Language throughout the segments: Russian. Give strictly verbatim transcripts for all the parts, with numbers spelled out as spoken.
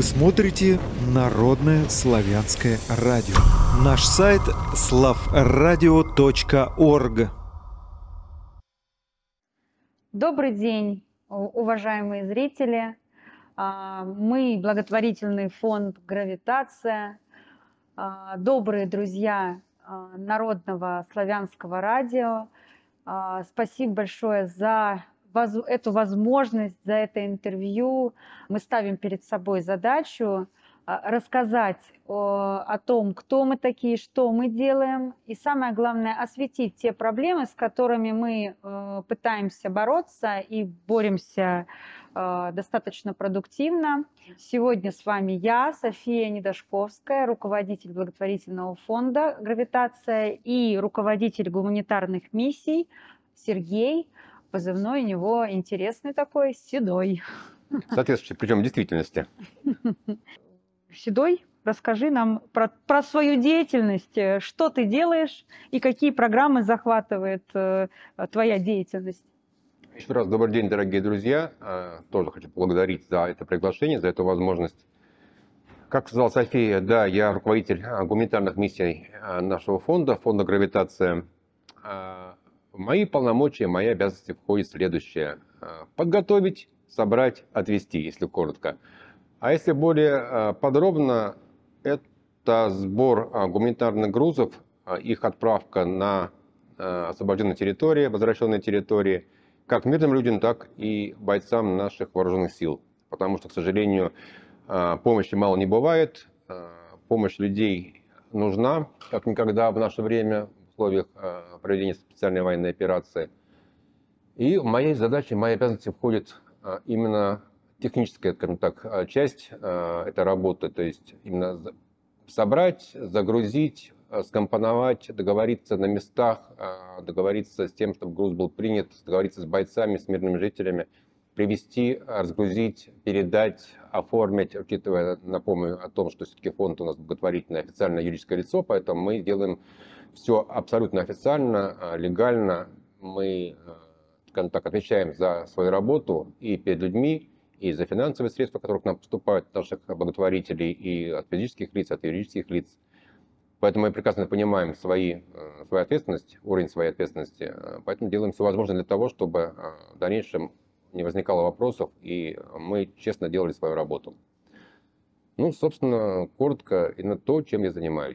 Вы смотрите Народное славянское радио. Наш сайт славрадио точка орг. Добрый день, уважаемые зрители. Мы благотворительный фонд «Гравитация», добрые друзья Народного славянского радио. Спасибо большое за эту возможность, за это интервью. Мы ставим перед собой задачу рассказать о, о том, кто мы такие, что мы делаем, и самое главное, осветить те проблемы, с которыми мы э, пытаемся бороться и боремся э, достаточно продуктивно. Сегодня с вами я, София Недашковская, руководитель благотворительного фонда «Гравитация» и руководитель гуманитарных миссий Сергей. Позывной у него интересный такой, Седой. Соответствующий, причем в действительности. Седой, расскажи нам про, про свою деятельность, что ты делаешь и какие программы захватывает э, твоя деятельность. Еще раз добрый день, дорогие друзья. Тоже хочу поблагодарить за это приглашение, за эту возможность. Как сказала София, да, я руководитель гуманитарных миссий нашего фонда, фонда «Гравитация». В мои полномочия, в мои обязанности входит следующее. Подготовить, собрать, отвезти, если коротко. А если более подробно, это сбор гуманитарных грузов, их отправка на освобожденные территории, возвращенные территории, как мирным людям, так и бойцам наших вооруженных сил. Потому что, к сожалению, помощи мало не бывает, помощь людей нужна, как никогда в наше время, в условиях проведения специальной военной операции. И в моей задаче, в мои обязанности входит именно техническая, скажем так, часть этой работы, то есть именно собрать, загрузить, скомпоновать, договориться на местах, договориться с тем, чтобы груз был принят, договориться с бойцами, с мирными жителями, привезти, разгрузить, передать, оформить, учитывая, напомню о том, что все-таки фонд у нас благотворительное официальное юридическое лицо, поэтому мы делаем все абсолютно официально, легально. Мы, скажем так, отвечаем за свою работу и перед людьми, и за финансовые средства, которые к нам поступают от наших благотворителей, и от физических лиц, от юридических лиц. Поэтому мы прекрасно понимаем свои, свою ответственность, уровень своей ответственности. Поэтому делаем все возможное для того, чтобы в дальнейшем не возникало вопросов, и мы честно делали свою работу. Ну, собственно, коротко, именно то, чем я занимаюсь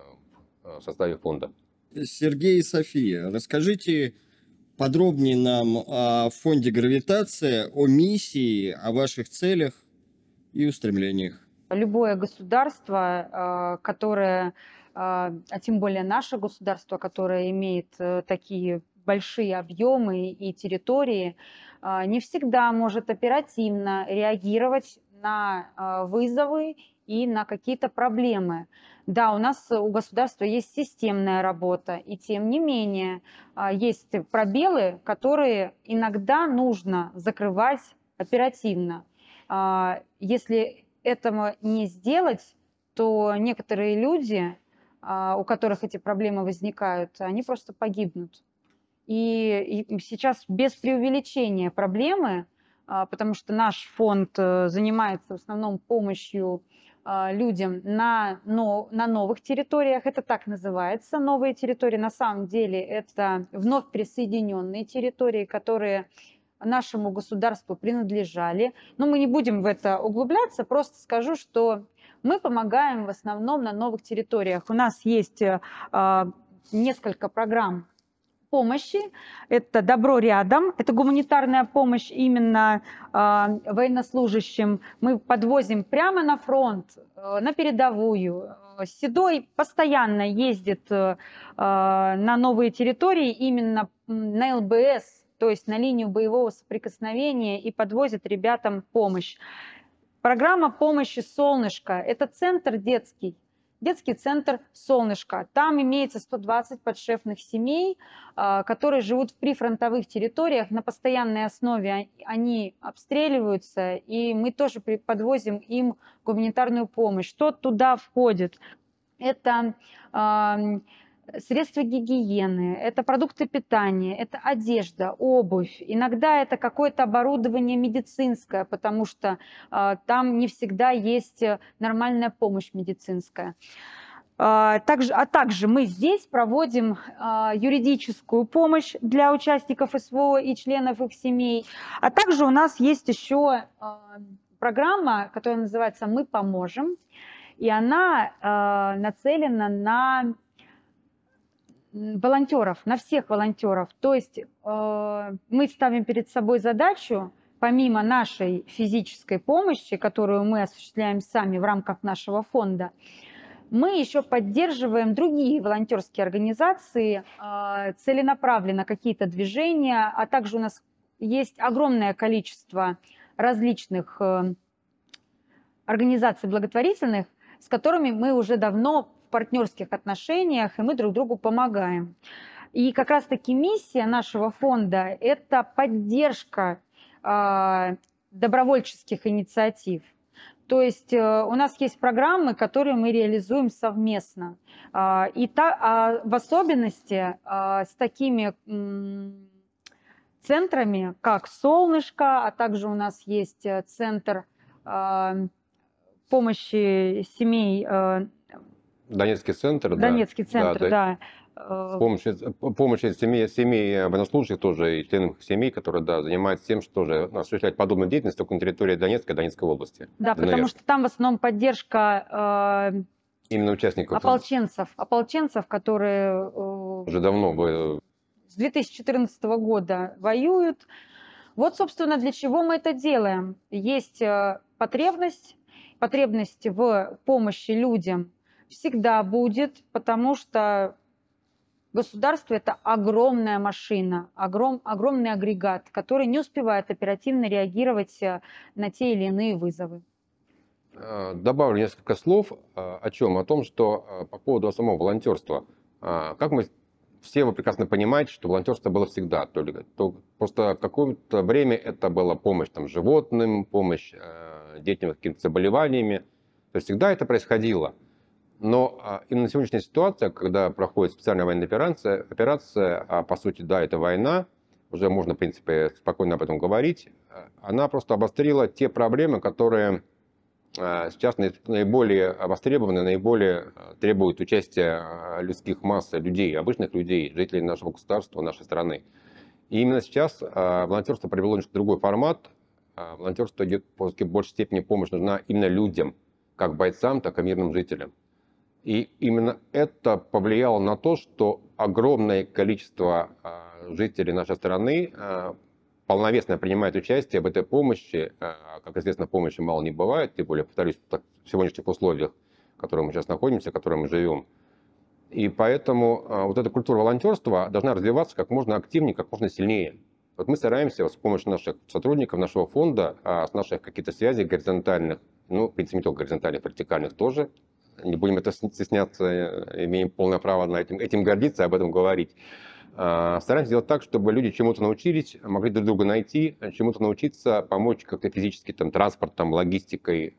в составе фонда. Сергей и София, расскажите подробнее нам о фонде «Гравитация», о миссии, о ваших целях и устремлениях. Любое государство, которое, а тем более наше государство, которое имеет такие большие объемы и территории, не всегда может оперативно реагировать на вызовы и на какие-то проблемы. Да, у нас у государства есть системная работа, и тем не менее есть пробелы, которые иногда нужно закрывать оперативно. Если этого не сделать, то некоторые люди, у которых эти проблемы возникают, они просто погибнут. И, и сейчас без преувеличения проблемы, потому что наш фонд занимается в основном помощью людям на, но, на новых территориях. Это так называется, новые территории. На самом деле это вновь присоединенные территории, которые нашему государству принадлежали. Но мы не будем в это углубляться, просто скажу, что мы помогаем в основном на новых территориях. У нас есть э, несколько программ помощи. Это «Добро рядом», это гуманитарная помощь именно э, военнослужащим. Мы подвозим прямо на фронт, э, на передовую. Седой постоянно ездит э, на новые территории именно на эл бэ эс, то есть на линию боевого соприкосновения, и подвозит ребятам помощь. Программа помощи «Солнышко» – это центр детский. Детский центр «Солнышко». Там имеется сто двадцать подшефных семей, которые живут в прифронтовых территориях. На постоянной основе они обстреливаются, и мы тоже подвозим им гуманитарную помощь. Что туда входит? Это средства гигиены, это продукты питания, это одежда, обувь. Иногда это какое-то оборудование медицинское, потому что а, там не всегда есть э, нормальная помощь медицинская. А, Также, а также мы здесь проводим а, юридическую помощь для участников СВО и членов их семей. А также у нас есть еще а, программа, которая называется «Мы поможем», и она а, нацелена на м, волонтеров, на всех волонтеров. То есть э, мы ставим перед собой задачу, помимо нашей физической помощи, которую мы осуществляем сами в рамках нашего фонда, мы еще поддерживаем другие волонтерские организации, э, целенаправленно какие-то движения, а также у нас есть огромное количество различных э, организаций благотворительных, с которыми мы уже давно в партнерских отношениях, и мы друг другу помогаем. И как раз-таки миссия нашего фонда – это поддержка э, добровольческих инициатив. То есть э, у нас есть программы, которые мы реализуем совместно. Э, и та, а в особенности э, с такими м, центрами, как «Солнышко», а также у нас есть э, центр э, помощи семей, э, Донецкий центр, да. Донецкий центр, Да, да. да. э, Помощь, помощь семей, семей военнослужащих тоже и членов их семей, которые, да, занимаются тем, что тоже осуществляют подобную деятельность только на территории Донецкой и Донецкой области. Да, ДНР. потому что там в основном поддержка э, Именно участников ополченцев, ополченцев, которые э, уже давно вы с две тысячи четырнадцатого года воюют. Вот, собственно, для чего мы это делаем. Есть э, потребность, потребность в помощи людям всегда будет, потому что государство – это огромная машина, огром, огромный агрегат, который не успевает оперативно реагировать э, на те или иные вызовы. Э, Добавлю несколько слов э, о чем? О том, что э, по поводу самого волонтерства. Э, Как мы все вы прекрасно понимаете, что волонтерство было всегда. То ли, то просто какое-то время это была помощь там, животным, помощь э, детям с какими-то заболеваниями. То есть всегда это происходило. Но а, именно сегодняшняя ситуация, когда проходит специальная военная операция, операция, а по сути, да, это война, уже можно, в принципе, спокойно об этом говорить, она просто обострила те проблемы, которые а, сейчас наиболее востребованы, наиболее требуют участия людских масс, людей, обычных людей, жителей нашего государства, нашей страны. И именно сейчас а, волонтерство приобрело немножко другой формат. А, волонтерство идет, в большей степени помощь нужна именно людям, как бойцам, так и мирным жителям. И именно это повлияло на то, что огромное количество жителей нашей страны полновесно принимает участие в этой помощи. Как известно, помощи мало не бывает, тем более, повторюсь, в сегодняшних условиях, в которых мы сейчас находимся, в которых мы живем. И поэтому вот эта культура волонтерства должна развиваться как можно активнее, как можно сильнее. Вот мы стараемся с помощью наших сотрудников, нашего фонда, с наших каких-то связей горизонтальных, ну, в принципе, не только горизонтальных, вертикальных тоже, не будем это стесняться, имеем полное право на этим, этим гордиться, об этом говорить. Стараемся сделать так, чтобы люди чему-то научились, могли друг друга найти, чему-то научиться, помочь как-то физически, там, транспортом, логистикой.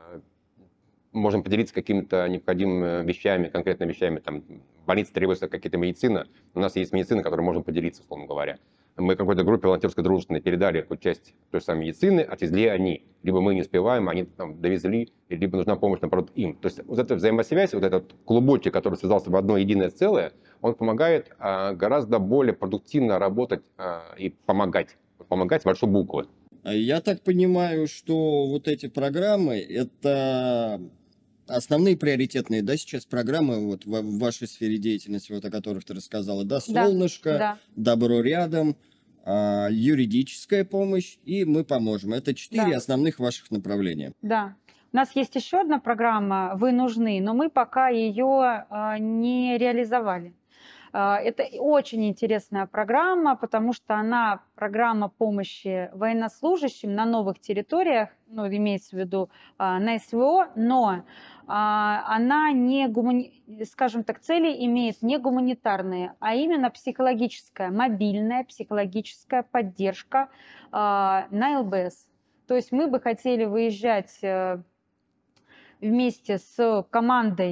Можем поделиться какими-то необходимыми вещами, конкретными вещами. Там, в больнице требуется какая-то медицина. У нас есть медицина, которой можем поделиться, условно говоря. Мы какой-то группе волонтерской дружественной передали какую-то часть той же самой медицины, отвезли они. Либо мы не успеваем, они там довезли, либо нужна помощь, наоборот, им. То есть вот эта взаимосвязь, вот этот клубочек, который связался в одно единое целое, он помогает а, гораздо более продуктивно работать а, и помогать. Помогать с большой буквы. Я так понимаю, что вот эти программы, это основные приоритетные, да, сейчас программы вот в, в вашей сфере деятельности, вот о которых ты рассказала, да, «Солнышко», да. «Добро рядом», а, юридическая помощь и «Мы поможем». Это четыре Да. основных ваших направления. Да. У нас есть еще одна программа «Вы нужны», но мы пока ее э, не реализовали. Э, это очень интересная программа, потому что она программа помощи военнослужащим на новых территориях, ну, имеется в виду э, на СВО, но э, она не, гумани... скажем так, цели имеет не гуманитарные, а именно психологическая, мобильная психологическая поддержка э, на ЛБС. То есть мы бы хотели выезжать э, вместе с командой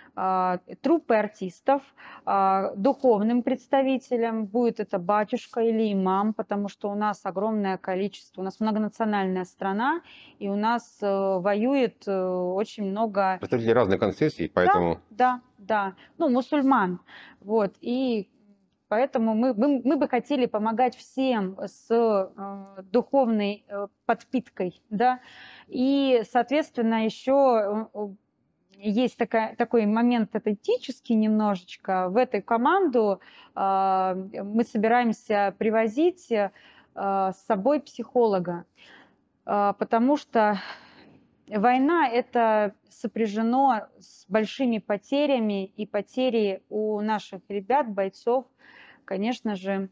а, труппы артистов, а, духовным представителем, будет это батюшка или имам, потому что у нас огромное количество, у нас многонациональная страна, и у нас э, воюет э, очень много... Представители разных конфессий, поэтому... Да, да, ну, мусульман, вот, и поэтому мы, мы, мы бы хотели помогать всем с э, духовной э, подпиткой, да, и, соответственно, еще э, есть такая, такой момент это этический немножечко. В эту команду э, мы собираемся привозить э, с собой психолога, э, потому что война – это сопряжено с большими потерями, и потери у наших ребят, бойцов, конечно же,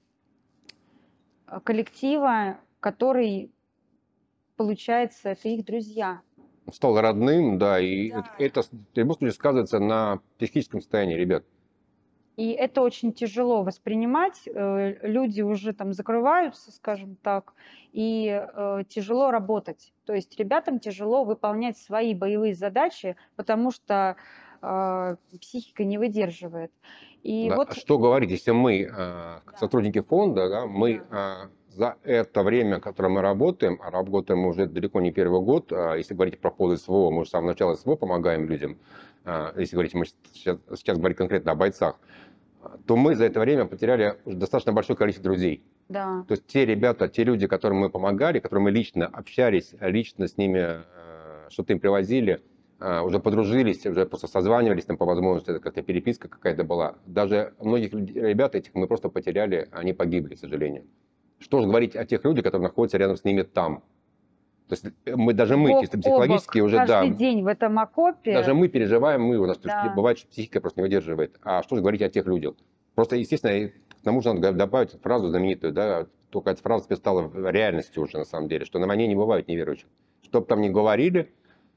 коллектива, который, получается, это их друзья. Стал родным, да, и Да. это в любом случае сказывается на психическом состоянии ребят. И это очень тяжело воспринимать. э, Люди уже там закрываются, скажем так, и э, тяжело работать. То есть ребятам тяжело выполнять свои боевые задачи, потому что э, психика не выдерживает. И Да, вот а что говорить, если мы, э, как Да. сотрудники фонда, да, мы э, за это время, которое мы работаем, а работаем мы уже далеко не первый год, а если говорить про поводу СВО, мы же с самого начала СВО помогаем людям, э, если говорить, мы сейчас, сейчас говорим конкретно о бойцах, то мы за это время потеряли уже достаточно большое количество друзей. да, То есть те ребята, те люди, которым мы помогали, которым мы лично общались, лично с ними э, что-то им привозили, э, уже подружились, уже просто созванивались там по возможности, это как-то переписка какая-то была. Даже многих людей- ребят этих мы просто потеряли, они погибли, к сожалению. Что же говорить о тех людях, которые находятся рядом с ними там? То есть мы, даже мы, бок чисто о психологически бок, уже, да, каждый день в этом окопе. даже мы переживаем, мы, у нас Да. бывает, что психика просто не выдерживает. А что же говорить о тех людях? Просто, естественно, и к тому же надо добавить фразу знаменитую, да, только эта фраза теперь стала реальностью уже на самом деле, что на войне не бывает неверующих. Что бы там ни говорили,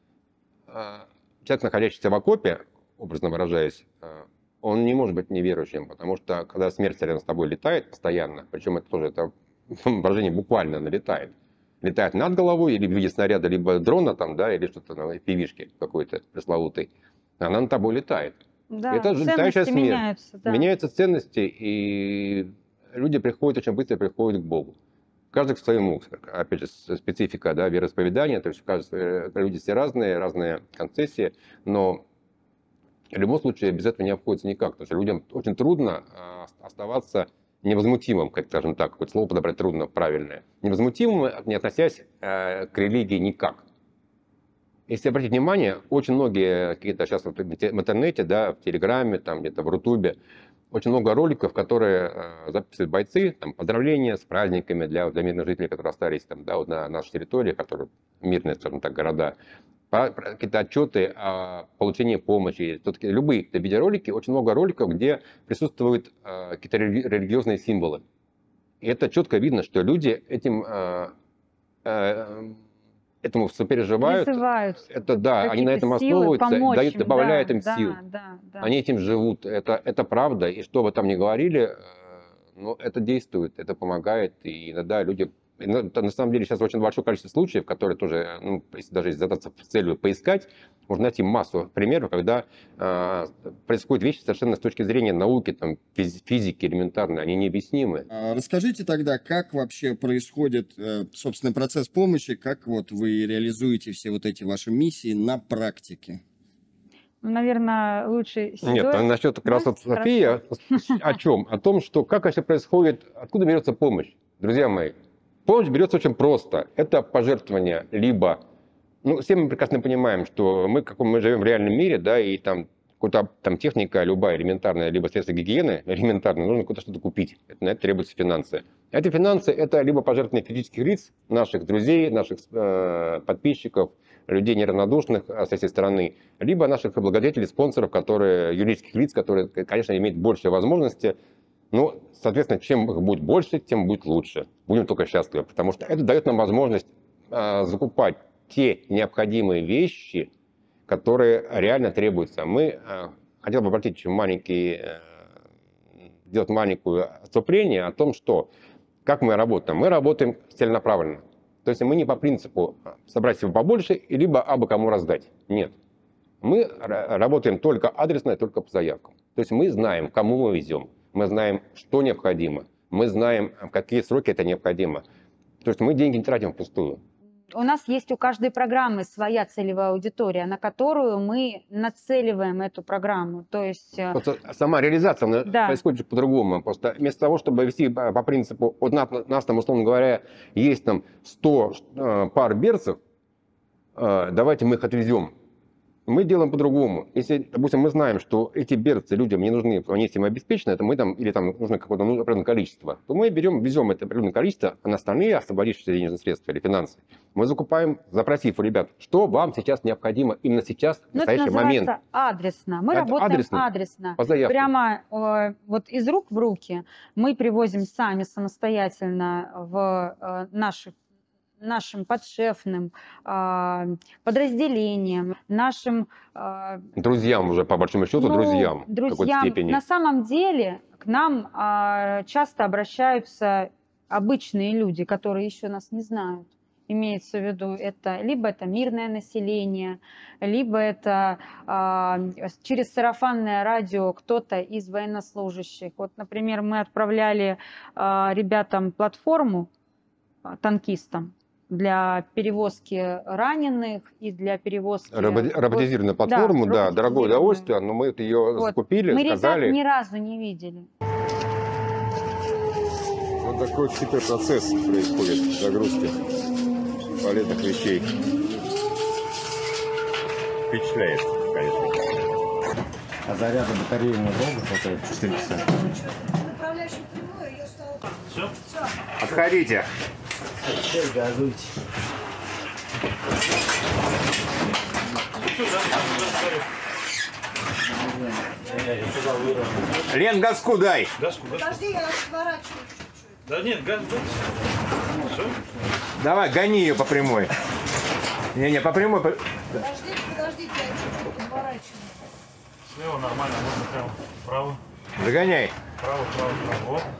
а, человек, находящийся в окопе, образно выражаясь, а, он не может быть неверующим, потому что когда смерть рядом с тобой летает постоянно, причем это тоже это выражение буквально налетает, летает над головой или в виде снаряда, либо дрона там, да, или что-то на пивишке какой-то пресловутый, она над тобой летает. Да, Это же летающая ценности смерть. меняются. Да. Меняются ценности, и люди приходят очень быстро приходят к Богу. Каждый к своему, опять же, специфика, да, вероисповедания, то есть каждый, люди все разные, разные концессии, но в любом случае без этого не обходится никак. Потому что людям очень трудно а, оставаться невозмутимым, как скажем так, какое-то слово подобрать трудно, правильное. Невозмутимым, не относясь э, к религии никак. Если обратить внимание, очень многие какие-то сейчас вот в интернете, да, в Телеграме, там где-то в Рутубе, очень много роликов, которые э, записывают бойцы, там, поздравления с праздниками для, для мирных жителей, которые остались там, да, вот на нашей территории, которые мирные, скажем так, города. По- про- Какие-то отчеты о получении помощи. Тут такие любые какие-то видеоролики, очень много роликов, где присутствуют э, какие-то рели- религиозные символы. И это четко видно, что люди этим, э, э, этому сопереживают. Призывают Это да, они на какие-то этом силы основываются, помочь дают, им, добавляют да, им да, сил. да, да. Они этим живут, это, это правда, и что вы там ни говорили, э, ну, это действует, это помогает, и иногда люди... и на это на самом деле сейчас очень большое количество случаев, которые тоже, ну, если даже если задаться с целью поискать, можно найти массу примеров, когда э, происходят вещи совершенно с точки зрения науки, там, физи- физики элементарной, они необъяснимы. А расскажите тогда, как вообще происходит, э, собственно, процесс помощи, как вот вы реализуете все вот эти ваши миссии на практике? Ну, наверное, лучше Нет, Седой. насчет как раз Да? вот София, о чем? О том, что как вообще происходит, откуда берется помощь, друзья мои. Помощь берется очень просто. Это пожертвование либо... Ну, все мы прекрасно понимаем, что мы, как мы живем в реальном мире, да, и там какая-то там техника любая элементарная, либо средства гигиены элементарные, нужно куда-то что-то купить. Это, на это требуются финансы. Эти финансы – это либо пожертвования физических лиц, наших друзей, наших э, подписчиков, людей неравнодушных э, с этой стороны, либо наших благодетелей, спонсоров, которые, юридических лиц, которые, конечно, имеют большие возможности. Ну, соответственно, чем их будет больше, тем будет лучше. Будем только счастливы, потому что это дает нам возможность э, закупать те необходимые вещи, которые реально требуются. Мы, э, хотел бы обратить очень маленький, э, сделать маленькое отступление о том, что, как мы работаем. Мы работаем целенаправленно. То есть мы не по принципу собрать всего побольше, либо абы кому раздать. Нет. Мы работаем только адресно и только по заявкам. То есть мы знаем, кому мы везем, мы знаем, что необходимо, мы знаем, в какие сроки это необходимо. То есть мы деньги не тратим впустую. У нас есть у каждой программы своя целевая аудитория, на которую мы нацеливаем эту программу. То есть... Просто сама реализация да. происходит по-другому. Просто вместо того, чтобы вести по принципу, вот нас, нас там, условно говоря, есть там сто пар берцев, давайте мы их отвезем. Мы делаем по-другому. Если, допустим, мы знаем, что эти берцы людям не нужны, они этим обеспечены, это мы там, или там нужно какое-то ну, определенное количество, то мы берем, везем это определенное количество, а на остальные освободившиеся денежные средства или финансы мы закупаем, запросив у ребят, что вам сейчас необходимо именно сейчас, в настоящий момент. Это адресно. Мы это работаем адресно, адресно. По заявке. Прямо э, вот из рук в руки мы привозим сами самостоятельно в э, наших нашим подшефным э, подразделениям, нашим... Э, друзьям уже, по большому счету, ну, друзьям. Друзьям. В какой-то степени. На самом деле к нам э, часто обращаются обычные люди, которые еще нас не знают. Имеется в виду, это либо это мирное население, либо это э, через сарафанное радио кто-то из военнослужащих. Вот, например, мы отправляли э, ребятам платформу, э, танкистам, для перевозки раненых и для перевозки... Роботи- роботизированную платформу, да, да, дорогое удовольствие, но мы ее вот. закупили, мы сказали... Мы ребят ни разу не видели. Вот такой хитрый процесс происходит, загрузки полезных вещей. Впечатляет, конечно. А заряда батареи недолго хватает? четыре часа. Направляющую прямую, ее стало... Все? Все. Отходите. Все, газуйте. Лен, газку дай. Газку, газку. Подожди, я сворачиваю чуть-чуть. Да нет, газ. Все? Давай, гони ее по прямой. Не-не, по прямой. По... Подождите, подождите, я чуть-чуть подворачиваю. Слева нормально, можно прямо вправо. Загоняй. Право, право, право. Вот.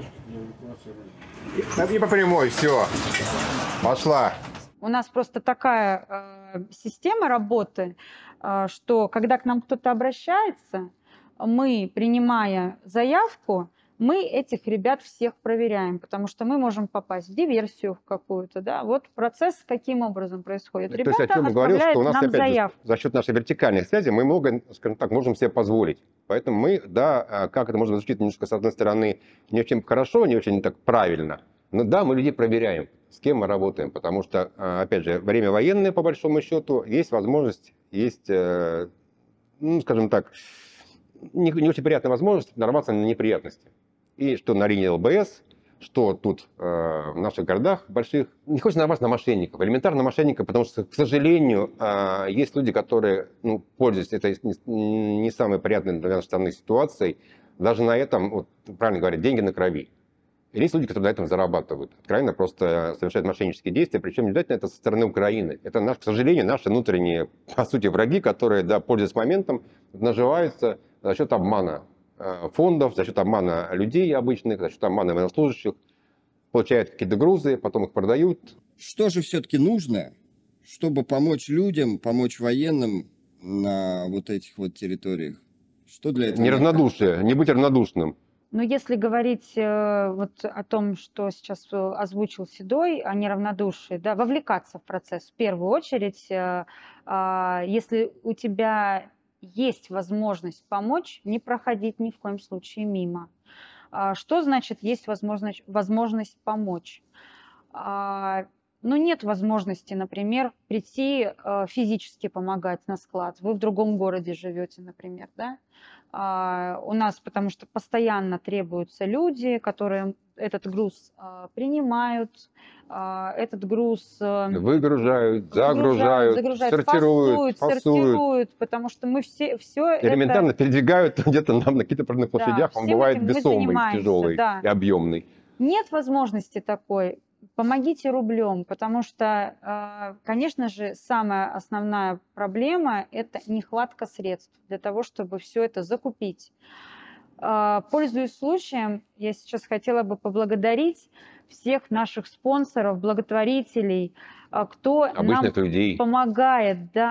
И, и по прямой, все. Пошла. У нас просто такая э, система работы, э, что когда к нам кто-то обращается, мы, принимая заявку, мы этих ребят всех проверяем, потому что мы можем попасть в диверсию в какую-то, да. Вот процесс каким образом происходит. То Ребята есть, о чем я говорил, что у нас нам опять заявку. же, за счет нашей вертикальной связи мы много, скажем так, можем себе позволить. Поэтому мы, да, как это можно звучит немножко, с одной стороны, не очень хорошо, не очень так правильно, но да, мы людей проверяем, с кем мы работаем, потому что, опять же, время военное, по большому счету, есть возможность, есть, ну, скажем так, не, не очень приятная возможность нарваться на неприятности. И что на линии ЛБС, что тут э, в наших городах больших, не хочется нарваться на мошенников, элементарно мошенников, потому что, к сожалению, э, есть люди, которые, ну, пользуясь этой не, не самой приятной для нашей страны ситуацией, даже на этом, вот, правильно говорят, деньги на крови. И есть люди, которые на этом зарабатывают, откровенно просто совершают мошеннические действия, причем не обязательно это со стороны Украины. Это, наш, к сожалению, наши внутренние, по сути, враги, которые, да, пользуясь моментом, наживаются за счет обмана фондов, за счет обмана людей обычных, за счет обмана военнослужащих, получают какие-то грузы, потом их продают. Что же все-таки нужно, чтобы помочь людям, помочь военным на вот этих вот территориях? Что для этого? Неравнодушие, не быть равнодушным. Но если говорить э, вот о том, что сейчас озвучил Седой, о неравнодушии, да, вовлекаться в процесс в первую очередь, э, э, если у тебя есть возможность помочь, не проходить ни в коем случае мимо. Что значит есть возможность, возможность помочь? Ну, нет возможности, например, прийти физически помогать на склад. Вы в другом городе живете, например, да? У нас, потому что постоянно требуются люди, которые этот груз принимают, этот груз выгружают, загружают, загружают, сортируют, фасуют, сортируют, потому что мы все, все элементарно это... передвигают где-то нам на каких-то определенных площадях, да, он бывает весомый, тяжелый, да, и объемный. Нет возможности такой. Помогите рублем, потому что, конечно же, самая основная проблема – это нехватка средств для того, чтобы все это закупить. Пользуясь случаем, я сейчас хотела бы поблагодарить всех наших спонсоров, благотворителей, кто обычных нам людей помогает, да,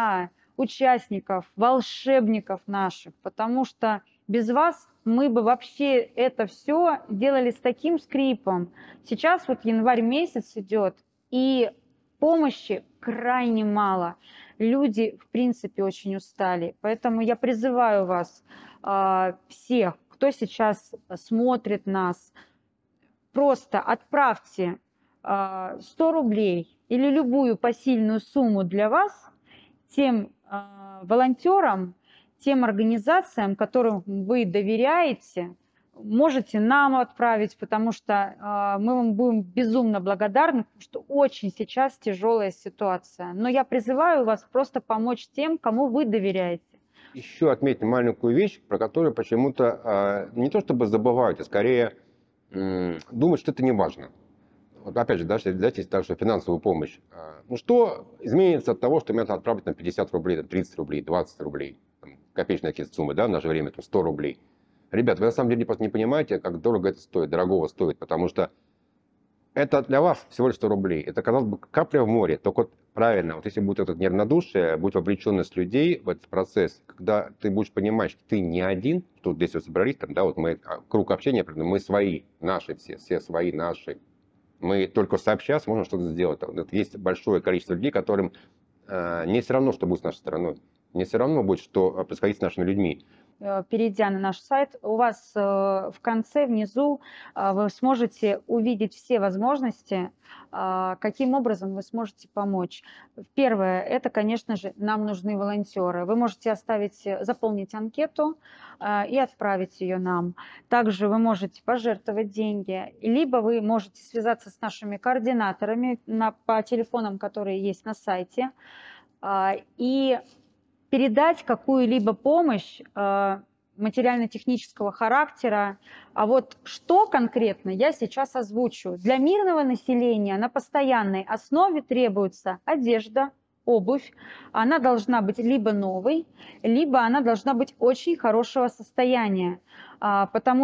участников, волшебников наших, потому что без вас мы бы вообще это все делали с таким скрипом. Сейчас вот январь месяц идет, и помощи крайне мало. Люди, в принципе, очень устали. Поэтому я призываю вас, э, всех, кто сейчас смотрит нас, просто отправьте э, сто рублей или любую посильную сумму для вас тем э, волонтерам, тем организациям, которым вы доверяете. Можете нам отправить, потому что э, мы вам будем безумно благодарны, потому что очень сейчас тяжелая ситуация. Но я призываю вас просто помочь тем, кому вы доверяете. Еще отметить маленькую вещь, про которую почему-то э, не то чтобы забывают, а скорее э, думают, что это не важно. Вот опять же, даже дайте также финансовую помощь. Э, ну что изменится от того, что мне надо отправить на пятьдесят рублей, там, тридцать рублей, двадцать рублей, там, копеечные какие-то суммы, да, в наше время там, сто рублей. Ребят, вы на самом деле просто не понимаете, как дорого это стоит, дорогого стоит, потому что это для вас всего лишь сто рублей. Это, казалось бы, капля в море. Только вот правильно, вот если будет это неравнодушие, будет вовлеченность людей в этот процесс, когда ты будешь понимать, что ты не один, что здесь вот собрались, там, да, вот мы, круг общения, мы свои, наши все, все свои, наши. Мы только сообща сможем что-то сделать. Вот есть большое количество людей, которым э, не все равно, что будет с нашей страной. Не все равно будет, что происходит с нашими людьми. Перейдя на наш сайт, у вас в конце, внизу, вы сможете увидеть все возможности, каким образом вы сможете помочь. Первое, это, конечно же, нам нужны волонтеры. Вы можете оставить, заполнить анкету и отправить ее нам. Также вы можете пожертвовать деньги, либо вы можете связаться с нашими координаторами на, по телефонам, которые есть на сайте, и передать какую-либо помощь э, материально-технического характера. А вот что конкретно, я сейчас озвучу. Для мирного населения на постоянной основе требуется одежда, обувь. Она должна быть либо новой, либо она должна быть очень хорошего состояния. Потому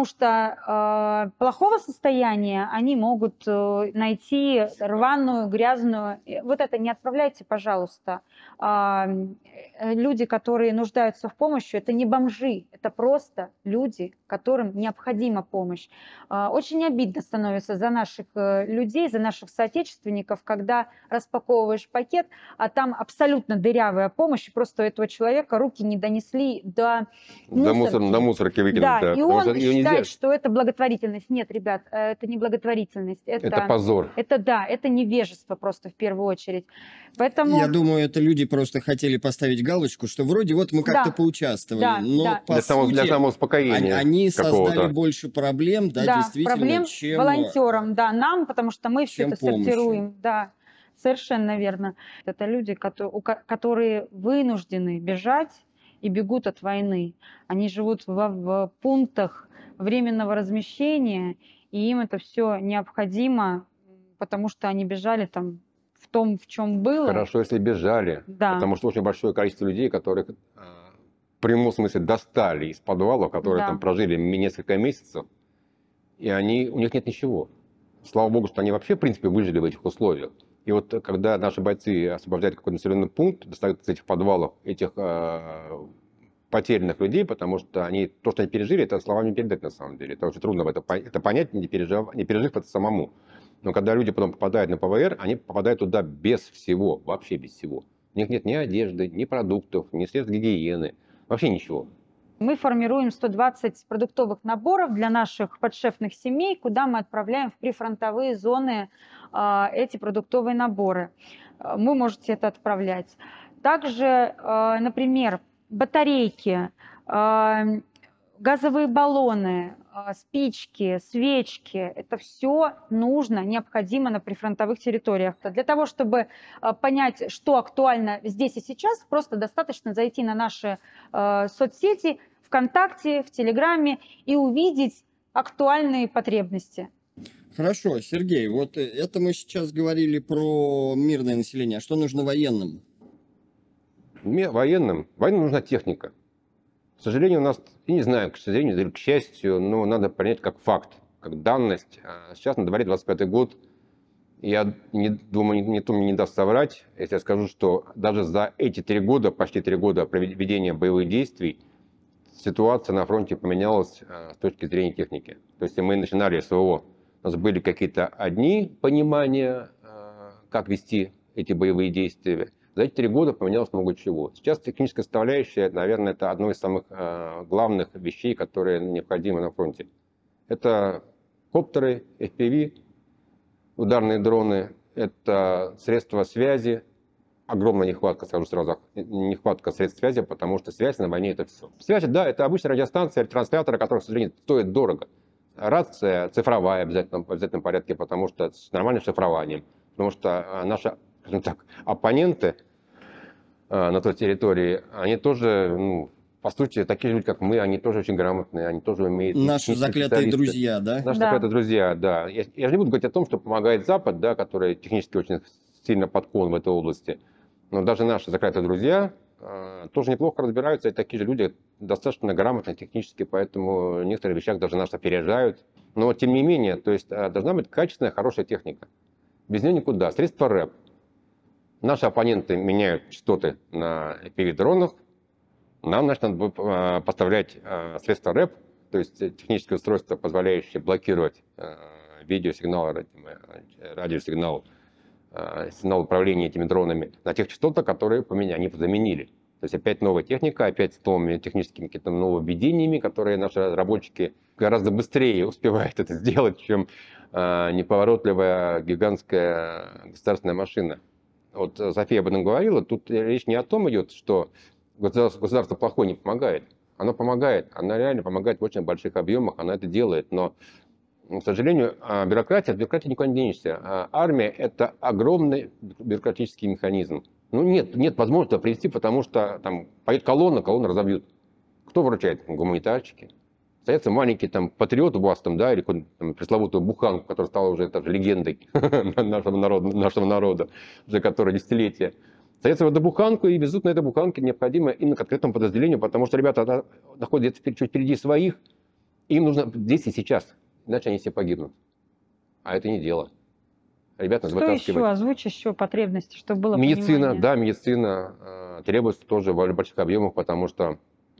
что э, плохого состояния они могут э, найти рваную, грязную. Вот это не отправляйте, пожалуйста. Э, люди, которые нуждаются в помощи, это не бомжи, это просто люди, которым необходима помощь. Э, очень обидно становится за наших э, людей, за наших соотечественников, когда распаковываешь пакет, а там абсолютно дырявая помощь, и просто у этого человека руки не донесли до До, мусорки. мусор, до мусорки выкинуть, Да, да. и он Что считает, нельзя. что это благотворительность. Нет, ребят, это не благотворительность. Это, Это позор. Это да, это невежество просто в первую очередь. Поэтому... Я думаю, это люди просто хотели поставить галочку, что вроде вот мы как-то Да. поучаствовали. Да, но да. по Для, само, сути, для они, самоуспокоения они какого-то. создали больше проблем, да, Да, действительно, проблем чем... волонтерам, да, нам, потому что мы все чем это помощи. сортируем. Да, совершенно верно. Это люди, которые, у ко- которые вынуждены бежать и бегут от войны. Они живут в, в пунктах временного размещения, и им это все необходимо, потому что они бежали там в том, в чем было. Хорошо, если бежали, Да. потому что очень большое количество людей, которые э, в прямом смысле достали из подвала, которые Да. там прожили несколько месяцев, и они, у них нет ничего. Слава богу, что они вообще, в принципе, выжили в этих условиях. И вот когда наши бойцы освобождают какой-то населенный пункт, достают из этих подвалов этих э, потерянных людей, потому что они, то, что они пережили, это словами не передать на самом деле. Это очень трудно это, это понять, не пережив, не пережив это самому. Но когда люди потом попадают на ПВР, они попадают туда без всего, вообще без всего. У них нет ни одежды, ни продуктов, ни средств гигиены, вообще ничего. Мы формируем сто двадцать продуктовых наборов для наших подшефных семей, куда мы отправляем в прифронтовые зоны э, эти продуктовые наборы. Э, Вы можете это отправлять. Также, э, например, батарейки, э, газовые баллоны, э, спички, свечки. Это все нужно, необходимо на прифронтовых территориях. Для того, чтобы э, понять, что актуально здесь и сейчас, просто достаточно зайти на наши э, соцсети, ВКонтакте, в Телеграме и увидеть актуальные потребности. Хорошо, Сергей, вот это мы сейчас говорили про мирное население. А что нужно военным? Ме- Военным, военным нужна техника. К сожалению, у нас, я не знаю, к сожалению или к счастью, но надо принять как факт, как данность. А Сейчас на дворе двадцать пятый год, Я не, думаю, никто мне не даст соврать, если я скажу, что даже за эти три года, почти три года проведения боевых действий, ситуация на фронте поменялась э, с точки зрения техники. То есть, если мы начинали СВО, у нас были какие-то одни понимания, э, как вести эти боевые действия. За эти три года поменялось много чего. Сейчас техническая составляющая, наверное, это одно из самых э, главных вещей, которые необходимы на фронте. Это коптеры, эф пи ви, ударные дроны, это средства связи. Огромная нехватка, скажу сразу, нехватка средств связи, потому что связь на войне – это все. Связь, да, это обычная радиостанция, ретрансляторы, которые, к сожалению, стоят дорого. Рация цифровая обязательно, в обязательном порядке, потому что с нормальным шифрованием. Потому что наши, скажем так, оппоненты на той территории, они тоже, ну, по сути, такие же люди, как мы, они тоже очень грамотные, они тоже умеют... Наши заклятые друзья, да? Наши Да. заклятые друзья, да. Я, я же не буду говорить о том, что помогает Запад, да, который технически очень сильно подкован в этой области. Но даже наши заклятые друзья э, тоже неплохо разбираются, и такие же люди достаточно грамотные технически, поэтому в некоторых вещах даже нас опережают. Но тем не менее, то есть э, должна быть качественная, хорошая техника. Без нее никуда. Средства рэп. Наши оппоненты меняют частоты на эф пи ви-дронах. Нам, значит, надо э, поставлять э, средства рэп, то есть техническое устройство, позволяющее блокировать э, видеосигнал, радиосигнал, сигнал управления этими дронами на тех частотах, которые поменяли, они заменили. То есть опять новая техника, опять с новыми техническими какими-то нововведениями, которые наши разработчики гораздо быстрее успевают это сделать, чем э, неповоротливая гигантская государственная машина. Вот София об этом говорила, тут речь не о том идет, что государство, государство плохое не помогает. Оно помогает, оно реально помогает в очень больших объемах, оно это делает, но к сожалению, бюрократия, от бюрократии никуда не денешься. Армия – это огромный бюрократический механизм. Ну, нет, нет возможности привести, потому что там поедет колонна, колонну разобьют. Кто выручает? Гуманитарщики. Остается маленький там патриот у вас, там, да, или там, пресловутую буханку, которая стала уже даже легендой нашего народа, нашего народа, уже которая десятилетия. Остается в эту буханку и везут на этой буханке необходимо именно конкретному подразделению, потому что ребята находятся чуть впереди своих, им нужно здесь и сейчас. Иначе они все погибнут. А это не дело. Ребята, надо Что вытаскивать. еще? Озвучь еще потребности, чтобы было Медицина, понимание. да, медицина э, требуется тоже в больших объемах, потому что,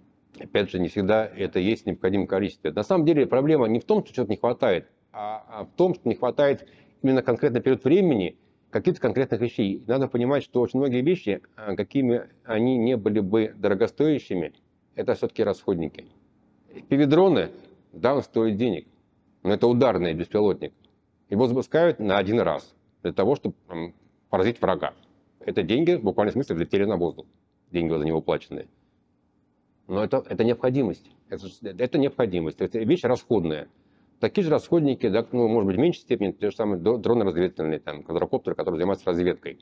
опять же, не всегда это есть в необходимом количестве. На самом деле проблема не в том, что чего-то не хватает, а, а в том, что не хватает именно конкретно период времени каких-то конкретных вещей. Надо понимать, что очень многие вещи, какими они не были бы дорогостоящими, это все-таки расходники. эф пи ви-дроны, да, он стоит денег. Но это ударный беспилотник. Его запускают на один раз для того, чтобы там, поразить врага. Это деньги, в буквальном смысле, взлетели на воздух. Деньги за него уплаченные. Но это, это необходимость. Это, это необходимость. Это вещь расходная. Такие же расходники, да, ну, может быть, в меньшей степени, те же самые дроны разведывательные, там, квадрокоптеры, которые занимаются разведкой.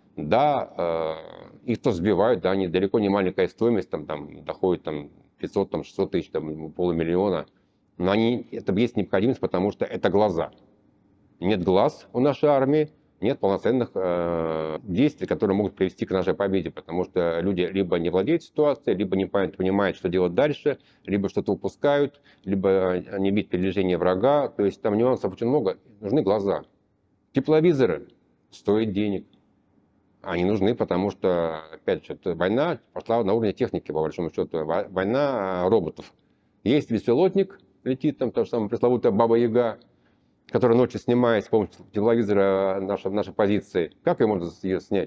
Да, э, их тоже сбивают, да, они далеко не маленькая стоимость, там, там доходит там, пятьсот, там, шестьсот тысяч, там, полумиллиона. Но они, это есть необходимость, потому что это глаза. Нет глаз у нашей армии, нет полноценных э, действий, которые могут привести к нашей победе, потому что люди либо не владеют ситуацией, либо не понимают, что делать дальше, либо что-то упускают, либо не видят передвижения врага. То есть там нюансов очень много. Нужны глаза. Тепловизоры стоят денег. Они нужны, потому что, опять же, война пошла на уровне техники, по большому счету. Война роботов. Есть беспилотник, летит там та же самая пресловутая Баба-Яга, которая ночью снимает с помощью тепловизора наши, наши позиции. Как ее можно ее снять?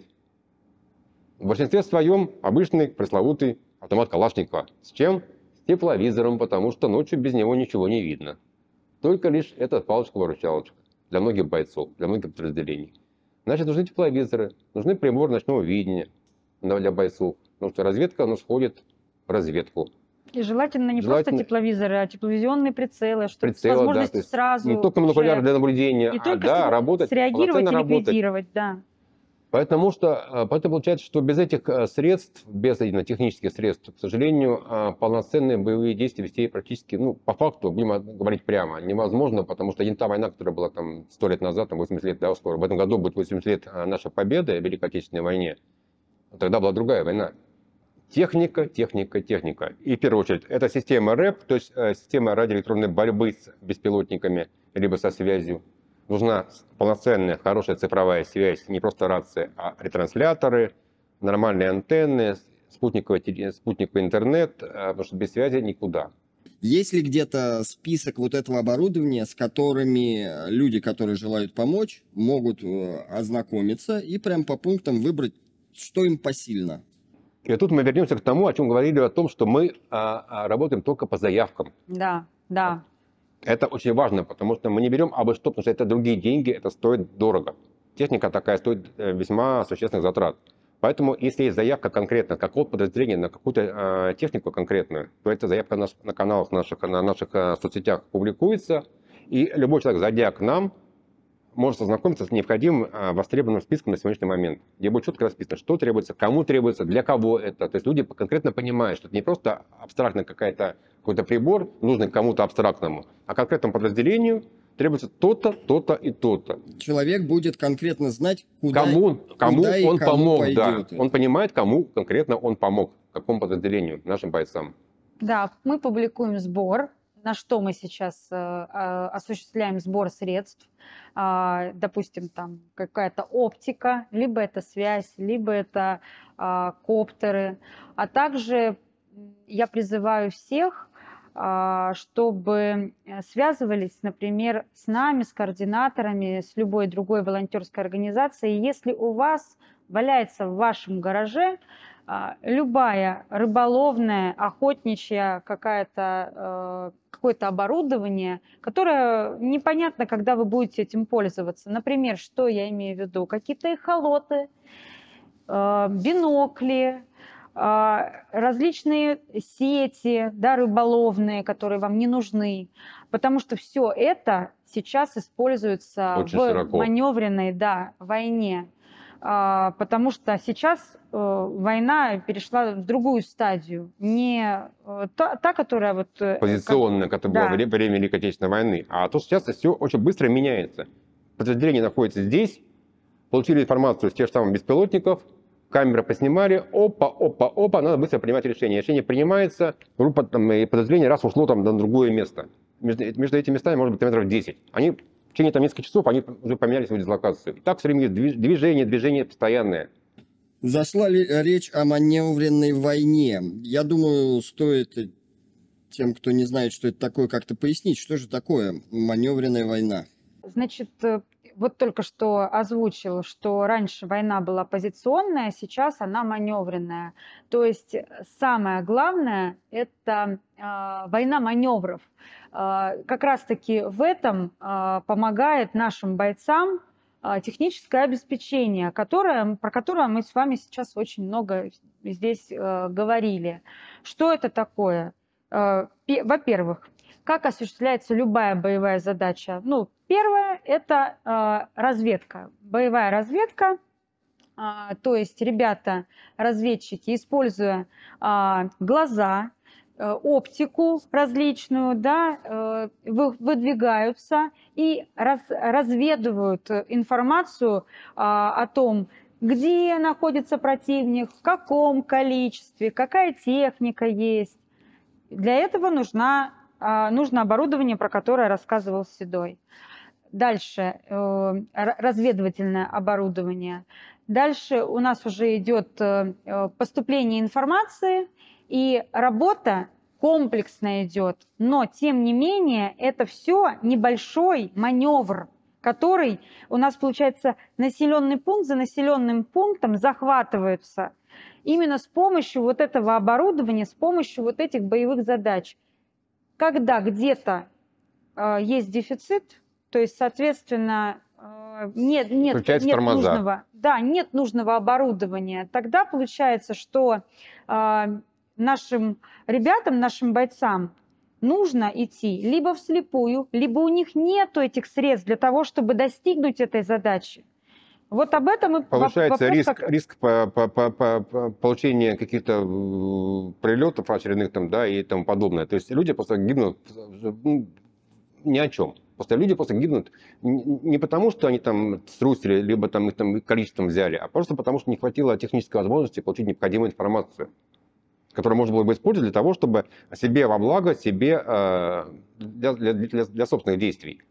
В большинстве своем обычный пресловутый автомат Калашникова. С чем? С тепловизором, потому что ночью без него ничего не видно. Только лишь эта палочка-выручалочка для многих бойцов, для многих подразделений. Значит, нужны тепловизоры, нужны приборы ночного видения для бойцов. Потому что разведка, она сходит в разведку. И желательно не Желательно... просто тепловизоры, а тепловизионные прицелы, чтобы Прицелы, с возможностью да, сразу... не только монокуляры для наблюдения, не а только да, с... работать, среагировать и работать. ликвидировать, да. Потому что, поэтому получается, что без этих средств, без именно технических средств, к сожалению, полноценные боевые действия вести практически, ну, по факту, будем говорить прямо, невозможно, потому что не та война, которая была там сто лет назад, там восемьдесят лет, да, скоро. В этом году будет восемьдесят лет нашей победы в Великой Отечественной войне. Тогда была другая война. Техника, техника, техника. И в первую очередь это система рэп, то есть система радиоэлектронной борьбы с беспилотниками, либо со связью. нужна полноценная, хорошая цифровая связь, не просто рация, а ретрансляторы, нормальные антенны, спутниковый, теле- спутниковый интернет, а, потому что без связи никуда. Есть ли где-то список вот этого оборудования, с которыми люди, которые желают помочь, могут э, ознакомиться и прям по пунктам выбрать, что им посильно? И вот тут мы вернемся к тому, о чем говорили, о том, что мы а, а, работаем только по заявкам. Да, да. Это очень важно, потому что мы не берем абы что, потому что это другие деньги, это стоит дорого. Техника такая стоит э, весьма существенных затрат. Поэтому, если есть заявка конкретно какого подразделения на какую-то э, технику конкретную, то эта заявка на, на каналах наших, на наших э, соцсетях публикуется, и любой человек, зайдя к нам, может ознакомиться с необходимым э, востребованным списком на сегодняшний момент, где будет четко расписано, что требуется, кому требуется, для кого это. То есть люди конкретно понимают, что это не просто абстрактный какая-то, какой-то прибор, нужный кому-то абстрактному, а конкретному подразделению требуется то-то, то-то и то-то. Человек будет конкретно знать, куда, Кому, кому куда и он кому помог, пойдет да. это. Он понимает, кому конкретно он помог, какому подразделению, нашим бойцам. Да, мы публикуем сбор, на что мы сейчас э, э, осуществляем сбор средств. А, допустим, там какая-то оптика, либо это связь, либо это а, коптеры. А также м, я призываю всех, а, чтобы э, связывались, например, с нами, с координаторами, с любой другой волонтерской организацией. Если у вас валяется в вашем гараже а, любая рыболовная, охотничья какая-то, э, какое-то оборудование, которое непонятно, когда вы будете этим пользоваться. Например, что я имею в виду? Какие-то эхолоты, э, бинокли, э, различные сети, да, рыболовные, которые вам не нужны. Потому что все это сейчас используется Очень в широко. маневренной, да, войне. А, потому что сейчас э, война перешла в другую стадию, не э, та, та, которая вот... э, как- Позиционно, как это было да. во вре- время Великой Отечественной войны. А то сейчас все очень быстро меняется. Подразделение находится здесь, получили информацию с тех же самых беспилотников, камеры поснимали, опа, опа, опа, надо быстро принимать решение. Решение принимается, группа там, и подразделение раз ушло там на другое место. Между, между этими местами может быть километров десять. Они в течение там, нескольких часов они уже поменяли свою дислокацию. И так все время есть движ- движение, движение постоянное. Зашла ли речь о маневренной войне? Я думаю, стоит э, тем, кто не знает, что это такое, как-то пояснить, что же такое маневренная война. Значит, э, вот только что озвучил, что раньше война была позиционная, сейчас она маневренная. То есть э, самое главное – это э, война маневров. Э, как раз-таки в этом э, помогает нашим бойцам э, техническое обеспечение, которое, про которое мы с вами сейчас очень много здесь э, говорили. Что это такое? Э, пе- Во-первых, как осуществляется любая боевая задача? Ну, первое – это э, разведка. Боевая разведка, э, то есть ребята, разведчики, используя э, глаза, э, оптику различную, да, э, вы- выдвигаются и раз- разведывают э, информацию э, о том, где находится противник, в каком количестве, какая техника есть. Для этого нужна, а, нужно оборудование, про которое рассказывал Седой. Дальше э, р- разведывательное оборудование. Дальше у нас уже идет э, э, поступление информации, и работа комплексная идет. Но, тем не менее, это все небольшой маневр, который у нас, получается, населенный пункт за населенным пунктом захватывается именно с помощью вот этого оборудования, с помощью вот этих боевых задач. Когда где-то э, есть дефицит, то есть, соответственно, э, нет, нет, Включаются нет тормоза. нужного, да, нет нужного оборудования, тогда получается, что э, нашим ребятам, нашим бойцам нужно идти либо вслепую, либо у них нету этих средств для того, чтобы достигнуть этой задачи. Вот об этом и воп- Повышается вопрос, риск, как- риск по, по- по- по- по получения каких-то э, прилетов очередных там, да, и тому подобное. То есть люди просто гибнут э, ну, ни о чем. Просто люди просто гибнут н- не потому, что они там струсили, либо там их там количеством взяли, а просто потому, что не хватило технической возможности получить необходимую информацию, которую можно было бы использовать для того, чтобы себе во благо, себе э, для, для- для- для собственных действий.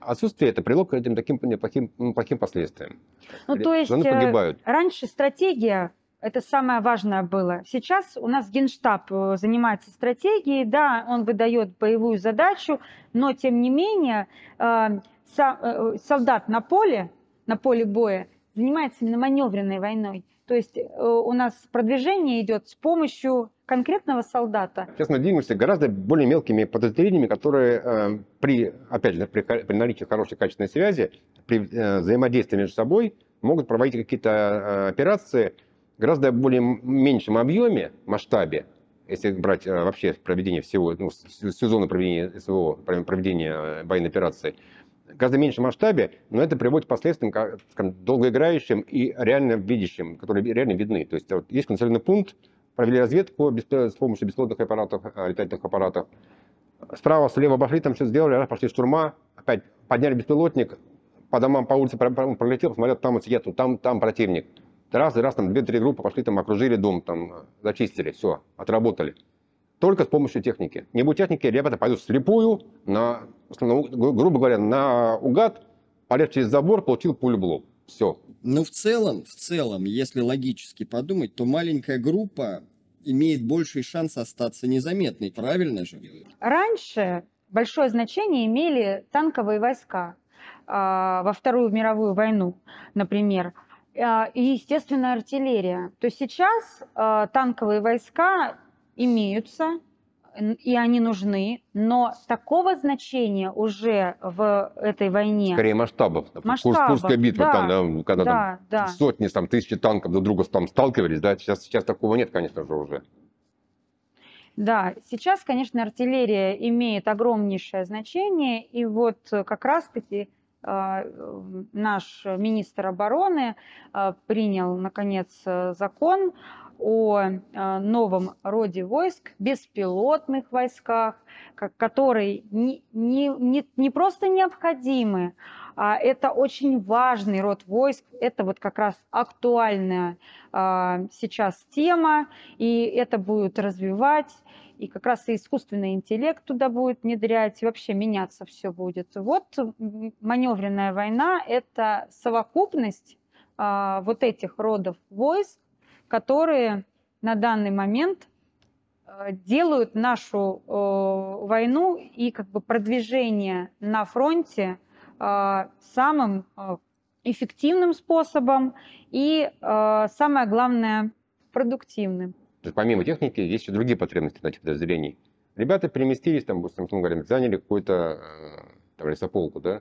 отсутствие это привело к этим таким плохим, плохим последствиям. Ну, то есть Страны э, погибают. раньше стратегия, это самое важное было. Сейчас у нас Генштаб э, занимается стратегией, да, он выдает боевую задачу, но тем не менее э, са- э, солдат на поле, на поле боя занимается именно маневренной войной. То есть э, у нас продвижение идет с помощью конкретного солдата. Сейчас мы двигаемся гораздо более мелкими подразделениями, которые э, при, опять же, при, при наличии хорошей качественной связи, при э, взаимодействии между собой могут проводить какие-то э, операции в гораздо более меньшем объеме, масштабе, если брать э, вообще проведение всего, ну, сезона проведения СВО, проведения военной операции, гораздо меньшем масштабе, но это приводит к последствиям, как, скажем, долгоиграющим и реально видящим, которые реально видны. То есть вот, есть населенный пункт, провели разведку с помощью беспилотных аппаратов, летательных аппаратов. Справа, слева обошли, там все сделали, раз пошли штурма, опять подняли беспилотник, по домам, по улице пролетел, посмотрел, там вот сидят, там, там противник. Раз, и раз, там две-три группы пошли, там окружили дом, там зачистили, все, отработали. Только с помощью техники. Не будет техники, ребята пойдут слепую, на, грубо говоря, на угад, полез через забор, получил пулю в лоб. Все. Ну, в целом, в целом, если логически подумать, то маленькая группа имеет больший шанс остаться незаметной, правильно же? Раньше большое значение имели танковые войска э, во Вторую мировую войну, например, э, и, естественно, артиллерия. То есть сейчас э, танковые войска имеются, и они нужны, но такого значения уже в этой войне... Скорее масштабов. Масштабов, Курская битва, да, там, да, когда да, там да. сотни, там, тысячи танков друг друга там сталкивались, да, сейчас, сейчас такого нет, конечно же, уже. Да, сейчас, конечно, артиллерия имеет огромнейшее значение, и вот как раз-таки э, наш министр обороны э, принял, наконец, закон о э, новом роде войск, беспилотных войсках, как, которые не, не, не, не просто необходимы, а это очень важный род войск, это вот как раз актуальная э, сейчас тема, и это будет развивать, и как раз и искусственный интеллект туда будет внедрять, и вообще меняться все будет. Вот маневренная война – это совокупность э, вот этих родов войск, которые на данный момент э, делают нашу э, войну и как бы продвижение на фронте э, самым э, эффективным способом и, э, самое главное, продуктивным. То есть помимо техники есть еще другие потребности на этих подразделений. Ребята переместились, там, условно говоря, заняли какую-то там, лесополку, да,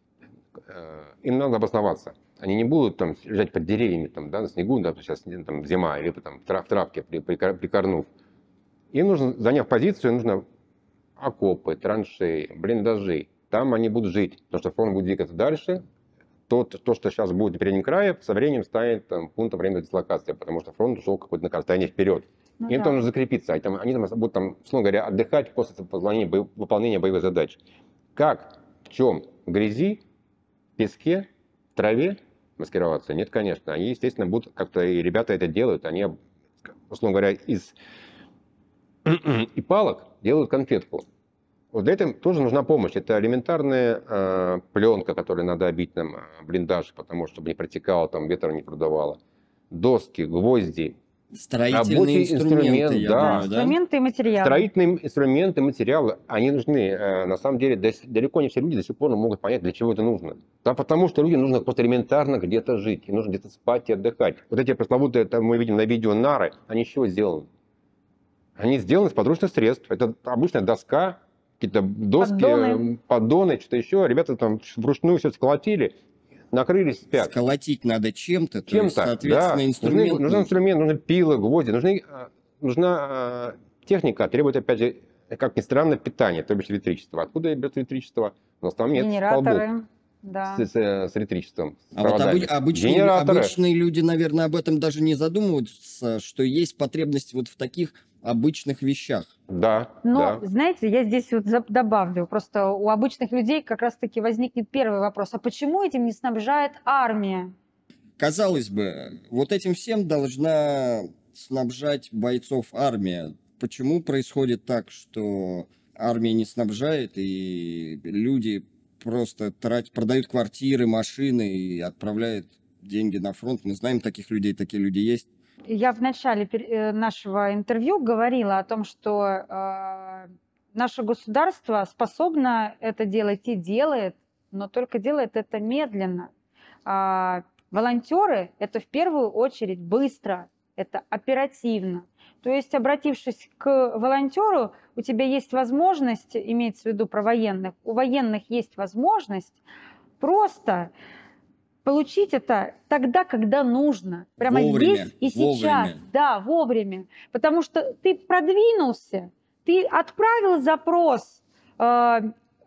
им надо обосноваться. Они не будут там лежать под деревьями, там, да, на снегу, да, сейчас там, зима, или там, в травке прикорнув. Им нужно, заняв позицию, нужно окопы, траншеи, блиндажи. Там они будут жить, потому что фронт будет двигаться дальше. То, то, что сейчас будет на переднем крае, со временем станет там, пунктом временной дислокации, потому что фронт ушел какое-то на расстояние вперед. Ну, им да. там нужно закрепиться, они там, они там будут, там, условно говоря, отдыхать после выполнения, боев, выполнения боевых задач. Как, в чем, в грязи, в песке, в траве маскироваться? Нет, конечно. Они, естественно, будут, как-то и ребята это делают, они, условно говоря, из и палок делают конфетку. Вот для этого тоже нужна помощь. Это элементарная э, пленка, которую надо обить нам блиндаж, потому что чтобы не протекало, там ветра не продавало. Доски, гвозди. Строительные Рабочий инструменты, инструмент, я да. думаю, да? Инструменты и материалы. Строительные инструменты, материалы, они нужны. Э, на самом деле, до, далеко не все люди до сих пор могут понять, для чего это нужно. Да потому что людям нужно просто элементарно где-то жить. И нужно где-то спать и отдыхать. Вот эти пресловутые, это мы видим на видео, нары, они из чего сделаны? Они сделаны из подручных средств. Это обычная доска, какие-то доски, Поддоны. поддоны, что-то еще. Ребята там вручную все сколотили, накрылись, спят. Сколотить надо чем-то, то Чем-то, есть, соответственно, да. инструмент. Нужны, нужен инструмент, нужны пилы, гвозди, нужны, нужна техника, требует, опять же, как ни странно, питания, то бишь электричество. Откуда берется электричество? У нас там нет Генераторы. столбов Да. с, с, с электричеством. с А вот проводами. обы- обычные, Генераторы. обычные люди, наверное, об этом даже не задумываются, что есть потребность вот в таких обычных вещах. Да, Но, да. знаете, я здесь вот за- добавлю, просто у обычных людей как раз-таки возникнет первый вопрос, а почему этим не снабжает армия? Казалось бы, вот этим всем должна снабжать бойцов армия. Почему происходит так, что армия не снабжает, и люди просто тратят, продают квартиры, машины и отправляют деньги на фронт. Мы знаем таких людей, такие люди есть. Я в начале пер- э, нашего интервью говорила о том, что э, наше государство способно это делать и делает, но только делает это медленно. А волонтеры – это в первую очередь быстро, это оперативно. То есть, обратившись к волонтеру, у тебя есть возможность, имеется в виду про военных, у военных есть возможность просто получить это тогда, когда нужно. Прямо Вовремя, здесь и сейчас. вовремя. Да, вовремя. Потому что ты продвинулся, ты отправил запрос э,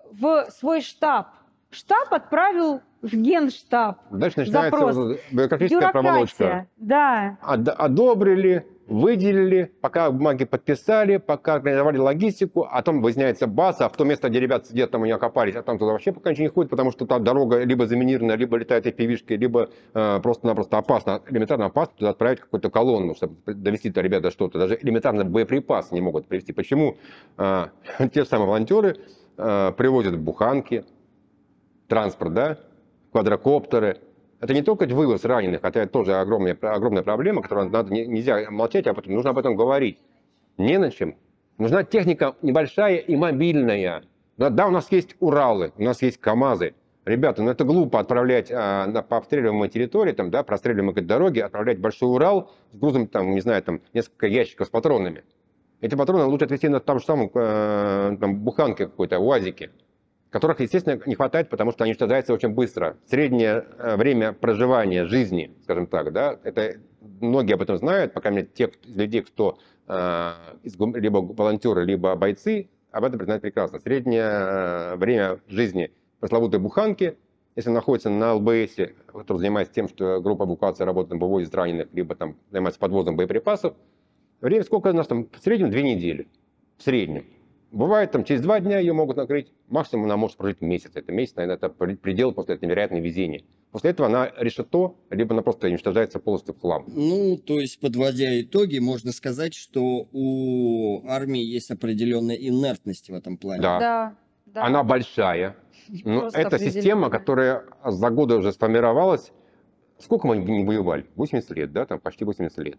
в свой штаб. Штаб отправил в генштаб. Дальше начинается Запрос. вот бюрократическая проволочка. Бюрократия. Да. Од- Одобрили, выделили, пока бумаги подписали, пока организовали логистику, а потом выясняется база, а в то место, где ребята сидят, там они окопались, а там туда вообще пока ничего не ходит, потому что там дорога либо заминирована, либо летают эф пи ви-шки, либо э, просто-напросто опасно, элементарно опасно туда отправить какую-то колонну, чтобы довести до ребят до что-то. Даже элементарно боеприпасы не могут привезти. Почему э, те самые волонтеры э, привозят буханки, транспорт, да, квадрокоптеры. Это не только вывоз раненых, хотя это тоже огромная, огромная проблема, которую надо, не- нельзя молчать об этом, нужно об этом говорить. Не на чем. Нужна техника небольшая и мобильная. Да, да, у нас есть Уралы, у нас есть КАМАЗы. Ребята, ну это глупо отправлять а, на, по обстреливаемой территории, там, да, простреливаемой дороги, отправлять большой Урал с грузом, там, не знаю, там, несколько ящиков с патронами. Эти патроны лучше отвезти на там же самом э, там, буханке какой-то, УАЗике, которых, естественно, не хватает, потому что они уничтожаются очень быстро. Среднее э, время проживания жизни, скажем так, да, это многие об этом знают, по крайней мере, те из людей, кто э, из гум- либо волонтеры, либо бойцы, об этом знают прекрасно. Среднее э, время жизни пресловутой буханки, если находится на эл бэ эсе, который занимается тем, что группа эвакуации работает, вывозит раненых, либо там занимается подвозом боеприпасов, время сколько у нас там? В среднем две недели. В среднем. Бывает, там через два дня ее могут накрыть, максимум она может прожить месяц. Это месяц, наверное, это предел после этого невероятное везение. После этого она решето, либо она просто уничтожается полностью в хлам. Ну, то есть, подводя итоги, можно сказать, что у армии есть определенная инертность в этом плане. Да. Да, да. Она большая. Но Просто это система, определенно. которая за годы уже сформировалась. Сколько мы не воевали? восемьдесят лет, да, там почти восемьдесят лет.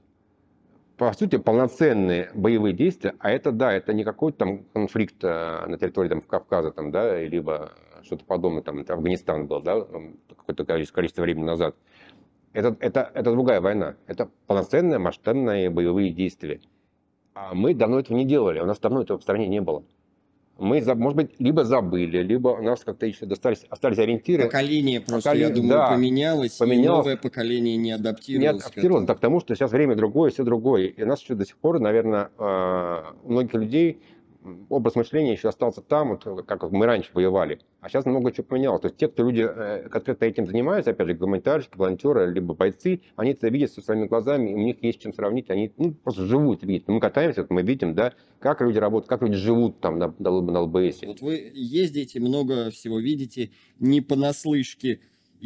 По сути, полноценные боевые действия, а это, да, это не какой-то там конфликт э, на территории там, Кавказа, там, да, либо что-то подобное, там, это Афганистан был, да, какое-то количество, количество времени назад. Это, это, это другая война. Это полноценные масштабные боевые действия. А мы давно этого не делали, у нас давно этого в стране не было. Мы, за- может быть, либо забыли, либо у нас как-то еще достались, остались ориентиры. Поколение просто, Поколение, я думаю, да, поменялось, поменялось. и новое поколение не Не адаптировалось к адаптировалось, этому. да, потому что сейчас время другое, все другое. И у нас еще до сих пор, наверное, э, у многих людей м, образ мышления еще остался там, вот, как мы раньше воевали. А сейчас много чего поменялось. То есть те, кто люди э, конкретно этим занимаются, опять же, гуманитарщики, волонтеры, либо бойцы, они это видят со своими глазами, и у них есть чем сравнить. Они ну, просто живут, видят. Мы катаемся, вот мы видим, да, как люди работают, как люди живут там на, на, на эл бэ эсе. Вот вы ездите, много всего видите, не понаслышке.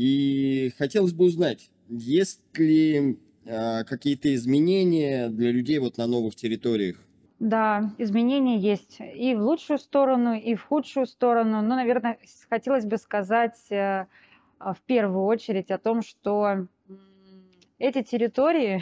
И хотелось бы узнать, есть ли а, какие-то изменения для людей вот на новых территориях? Да, изменения есть и в лучшую сторону, и в худшую сторону. Но, наверное, с- хотелось бы сказать э, а, в первую очередь о том, что м, эти территории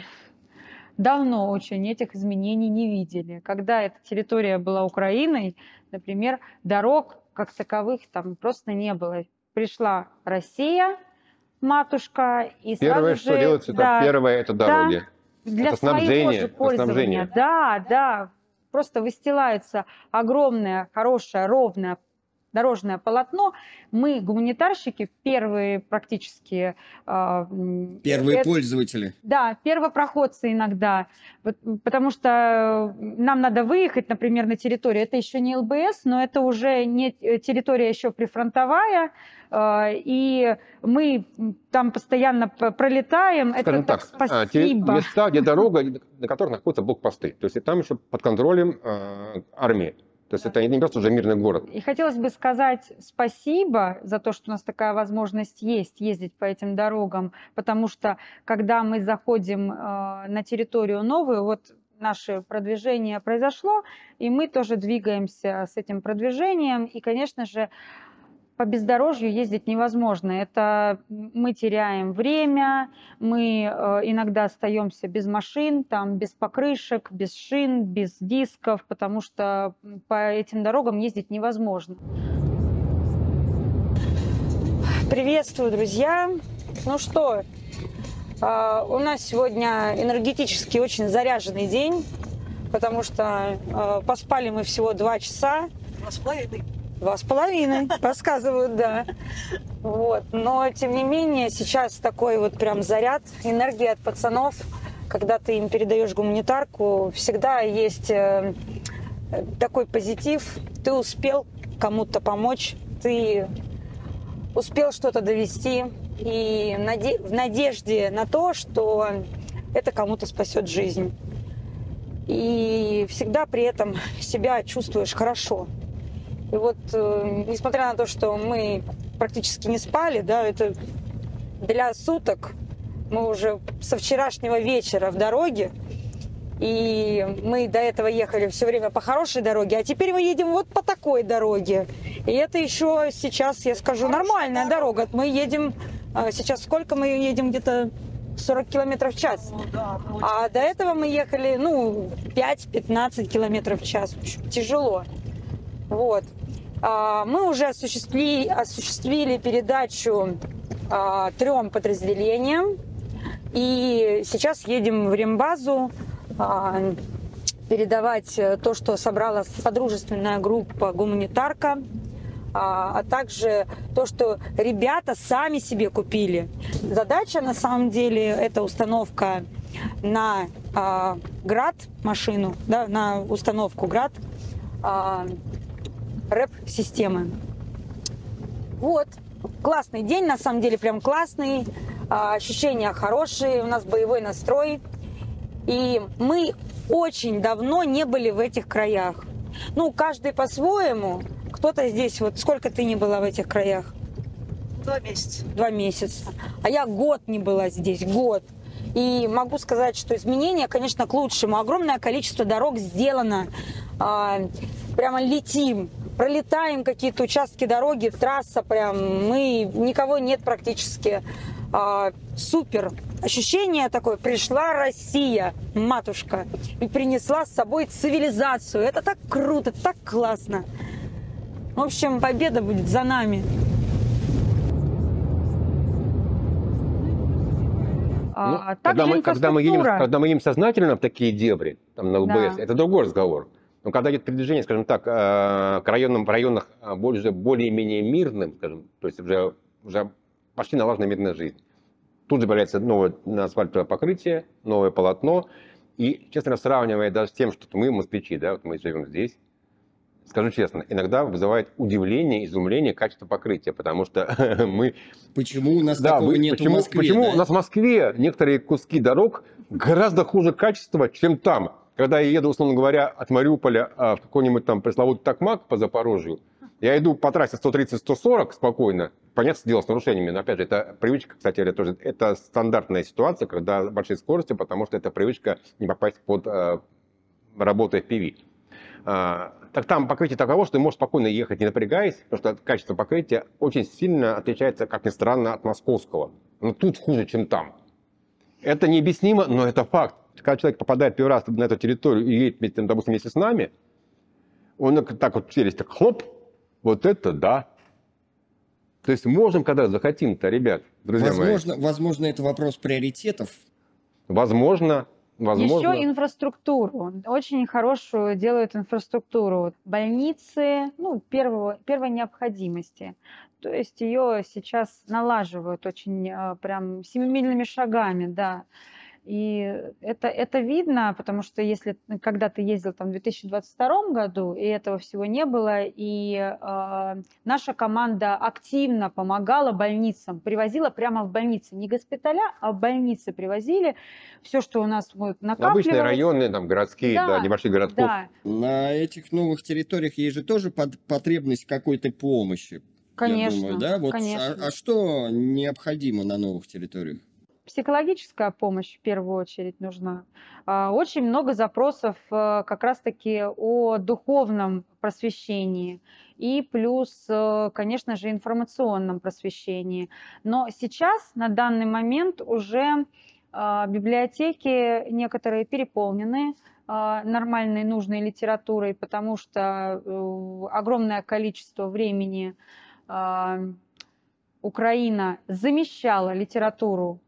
давно очень этих изменений не видели. Когда эта территория была Украиной, например, дорог как таковых там просто не было. Пришла Россия, матушка, и Первое, сразу что же, делается, это да, первое, это дороги. для Это своего снабжение, же это пользования. снабжение. Да, да, просто выстилается огромное, хорошее, ровное дорожное полотно. Мы, гуманитарщики, первые практически... а, м, Первые э, пользователи. Да, первопроходцы иногда, вот, м, потому что нам надо выехать, например, на территорию. Это еще не эл бэ эс, но это уже не т- территория еще прифронтовая, э, и мы м, там постоянно п- пролетаем. Скажем Это так так, а, те спасибо. места, где дорога, на которых находятся блокпосты. То есть и там еще под контролем э, армии. То есть это не просто уже мирный город. И хотелось бы сказать спасибо за то, что у нас такая возможность есть ездить по этим дорогам, потому что когда мы заходим э, на территорию новую, вот наше продвижение произошло, и мы тоже двигаемся с этим продвижением, и, конечно же, по бездорожью ездить невозможно. Это мы теряем время, мы э, иногда остаемся без машин, там, без покрышек, без шин, без дисков, потому что по этим дорогам ездить невозможно. Приветствую, друзья! Ну что, э, у нас сегодня энергетически очень заряженный день, потому что э, поспали мы всего два часа. Два с половиной. Два с половиной, подсказывают, да. Вот. Но, тем не менее, сейчас такой вот прям заряд энергии от пацанов, когда ты им передаешь гуманитарку, всегда есть э, такой позитив. Ты успел кому-то помочь, ты успел что-то довести, и наде- в надежде на то, что это кому-то спасет жизнь. И всегда при этом себя чувствуешь хорошо. И вот, э, несмотря на то, что мы практически не спали, да, это для суток, мы уже со вчерашнего вечера в дороге, и мы до этого ехали все время по хорошей дороге, а теперь мы едем вот по такой дороге. И это еще сейчас, я скажу, нормальная дорога. Мы едем, э, сейчас сколько мы едем? Где-то сорок километров в час. А до этого мы ехали, ну, пять-пятнадцать километров в час. Тяжело. Вот. А, мы уже осуществили, осуществили передачу а, трем подразделениям. И сейчас едем в рембазу а, передавать то, что собрала содружественная группа «Гуманитарка», а, а также то, что ребята сами себе купили. Задача, на самом деле, это установка на а, «Град» машину, да, на установку «Град», а, рэп-системы. Вот. Классный день, на самом деле, прям классный. А, ощущения хорошие, у нас боевой настрой. И мы очень давно не были в этих краях. Ну, каждый по-своему. Кто-то здесь, вот сколько ты не была в этих краях? Два месяца. Два месяца. А я год не была здесь, год. И могу сказать, что изменения, конечно, к лучшему. Огромное количество дорог сделано. А, прямо летим, пролетаем какие-то участки дороги, трасса прям, мы, никого нет практически. А, супер. Ощущение такое, пришла Россия, матушка, и принесла с собой цивилизацию. Это так круто, так классно. В общем, победа будет за нами. А, Ну, также когда, мы, когда, мы едем, инфраструктура. когда мы едем сознательно в такие дебри, там, на ЛБС, Да. это другой разговор. Но когда идет передвижение, скажем так, э, к районам, в районах э, более, более-менее мирным, скажем, то есть уже, уже почти налажена мирная жизнь, тут же появляется новое асфальтовое покрытие, новое полотно. И, честно говоря, сравнивая даже с тем, что мы, москвичи, да, вот мы живем здесь, скажу честно, иногда вызывает удивление, изумление качество покрытия, потому что мы... Почему у нас Да, такого вы- нет почему, в Москве? почему да? у нас в Москве некоторые куски дорог гораздо хуже качества, чем там? Когда я еду, условно говоря, от Мариуполя а, в какой-нибудь там пресловутый Токмак по Запорожью, я иду по трассе сто тридцать - сто сорок спокойно, понятное дело, с нарушениями, но опять же, это привычка, кстати говоря, тоже, это стандартная ситуация, когда большие скорости, потому что это привычка не попасть под а, работу эф пи ви. А, так там покрытие таково, что ты можешь спокойно ехать, не напрягаясь, потому что качество покрытия очень сильно отличается, как ни странно, от московского. Но тут хуже, чем там. Это необъяснимо, но это факт. Когда человек попадает первый раз на эту территорию и едет, допустим, вместе с нами, он так вот челюсть, так хлоп, вот это да. То есть можем, когда захотим-то, ребят, друзья Возможно, мои. возможно, это вопрос приоритетов. Возможно, возможно. Еще инфраструктуру. Очень хорошую делают инфраструктуру. Больницы, ну, первого, первой необходимости. То есть ее сейчас налаживают очень э, прям семимильными шагами, да. И это, это видно, потому что если когда ты ездил там в две тысячи двадцать втором году, и этого всего не было, и э, наша команда активно помогала больницам, привозила прямо в больницы, не госпиталя, а в больницы привозили все, что у нас вот накапливалось. Обычные районы, там, городские, да, Да, небольших городков. Да, На этих новых территориях есть же тоже под- потребность какой-то помощи. конечно, Я думаю, да? Вот, конечно. а, а что необходимо на новых территориях? психологическая помощь в первую очередь нужна. А, Очень много запросов э, как раз-таки о духовном просвещении и плюс, э, конечно же, информационном просвещении. Но сейчас, на данный момент, уже а, библиотеки некоторые переполнены а, нормальной, нужной литературой, потому что э, огромное количество времени а, Украина замещала литературу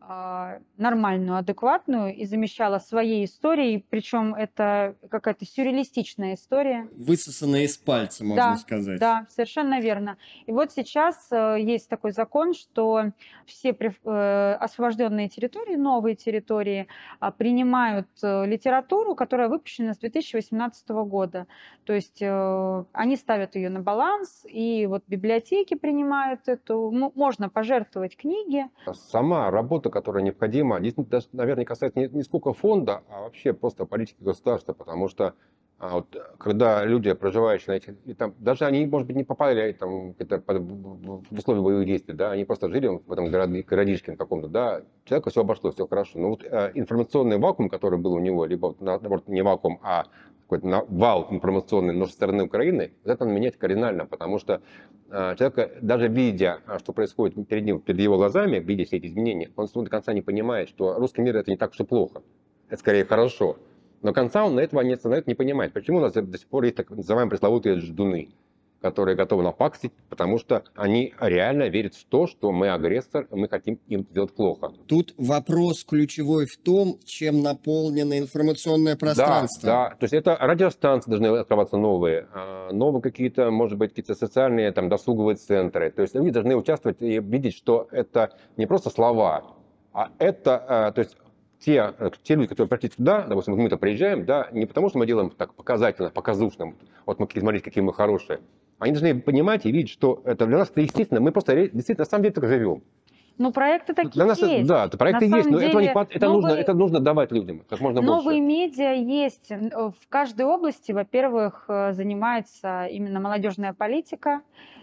а, нормальную, адекватную и замещала своей историей, причем это какая-то сюрреалистичная история. Высосанные из пальца, можно Да, сказать. да, совершенно верно. И вот сейчас э, есть такой закон, что все прив- э, освобожденные территории, новые территории, а, принимают э, литературу, которая выпущена с две тысячи восемнадцатого года. То есть э, они ставят ее на баланс, и вот библиотеки принимают эту. М- Можно пожертвовать книги. Сама работа, которая необходима, здесь, даже, наверное, касается не, не сколько фонда, а вообще просто политики государства, потому что а, вот, когда люди, проживающие на этих, и там, даже они, может быть, не попали там, это, под, в в условия боевых действий, да, они просто жили в этом городе, городишке каком-то, да, человеку все обошло, все хорошо. Но вот а, информационный вакуум, который был у него, либо, наоборот, не вакуум, а какой-то на- вал информационный, но со стороны Украины, вот это надо менять кардинально, потому что а, человек, даже видя, а, что происходит перед ним, перед его глазами, видя все эти изменения, он до конца не понимает, что русский мир это не так уж и плохо, это скорее хорошо. Но конца он на этого не, на это не понимает. Почему у нас до сих пор есть так называемые пресловутые ждуны, которые готовы напакстить, потому что они реально верят в то, что мы агрессор, и мы хотим им сделать плохо. Тут вопрос ключевой в том, чем наполнено информационное пространство. Да, да. То есть это радиостанции должны открываться новые, а, новые какие-то, может быть, какие-то социальные там досуговые центры. То есть люди должны участвовать и видеть, что это не просто слова, а это, а, то есть те, те люди, которые пришли туда, допустим, мы-то приезжаем, да, не потому что мы делаем так показательно, показушно, вот мы смотрите, какие мы хорошие. Они должны понимать и видеть, что это для нас это естественно, мы просто действительно на самом деле так живем. Ну, проекты такие Для нас это- есть. да, проекты На есть, самом но этого не деле, хватает, это, нужно, новые- это нужно давать людям как можно Новые больше. медиа есть. Н- э, В каждой области, во-первых, э, занимается именно молодежная политика.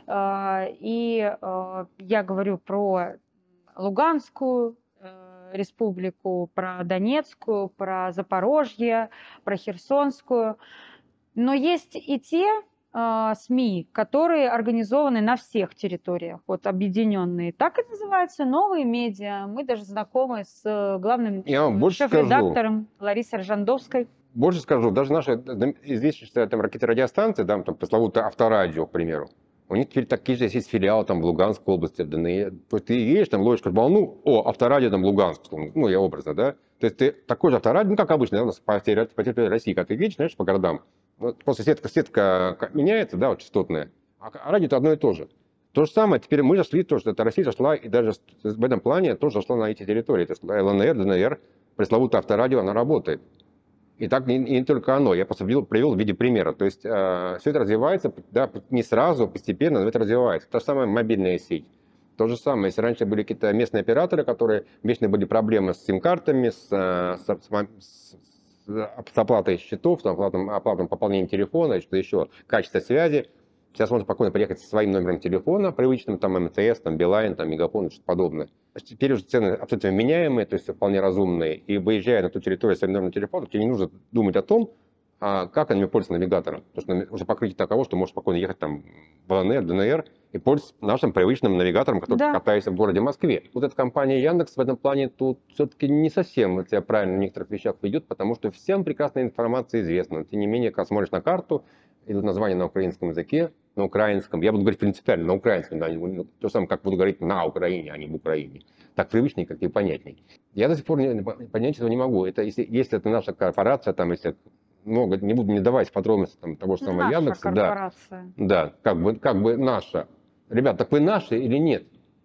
э, И э, я говорю про Луганскую э, республику, про Донецкую, про Запорожье, про Херсонскую. Но есть и те э, СМИ, которые организованы на всех территориях, вот объединенные. Так и называются новые медиа. Мы даже знакомы с э, главным Я вам больше шеф-редактором Ларисой Ржандовской. Больше скажу, даже наши известнейшие там ракеты радиостанции, да, там пресловутое Авторадио, к примеру, у них теперь такие же есть филиалы там в Луганской области, в ДНР. То есть ты едешь, там ловишь волну, о, Авторадио там Луганск, ну я образно, да. То есть ты такой же Авторадио, ну как обычно, да, у нас по территории по территории России, как ты едешь, знаешь, по городам. Вот просто сетка, сетка меняется, да, вот частотная, а радио это одно и то же. То же самое, теперь мы зашли, тоже, это Россия зашла, и даже в этом плане тоже зашла на эти территории. То есть ЛНР, ДНР, пресловутое Авторадио, она работает. И так не, не только оно, я просто привел, привел в виде примера. То есть э, все это развивается, да, не сразу, постепенно, но это развивается. Та же самая мобильная сеть. То же самое, если раньше были какие-то местные операторы, которые вечно были проблемы с сим-картами, с, с, с, с оплатой счетов, с оплатом, оплатом пополнения телефона, что еще, качество связи. Сейчас можно спокойно приехать со своим номером телефона, привычным, там, МТС, там, Билайн, там, Мегафон и что-то подобное. Теперь уже цены абсолютно меняемые, то есть вполне разумные. И выезжая на ту территорию с своим номером телефона, тебе не нужно думать о том, а как они пользуются навигатором. Потому что уже покрытие таково, что можешь спокойно ехать там в ЛНР, ДНР и пользоваться нашим привычным навигатором, который Да. катается в городе Москве. Вот эта компания Яндекс в этом плане тут все-таки не совсем вот себя правильно в некоторых вещах ведет, потому что всем прекрасная информация известна. Тем не менее, когда смотришь на карту, идут названия на украинском языке, на украинском. Я буду говорить принципиально на украинском, да, не- то же самое, как буду говорить на Украине, а не в Украине. Так привычнее, как и понятней. Я до сих пор не, понять этого не могу. Это если, если это наша корпорация, там, если много, не буду не давать подробности там, того же самого Наша Яндекса, да, корпорация. да, как бы, как бы наша. Ребят, так вы наши или нет?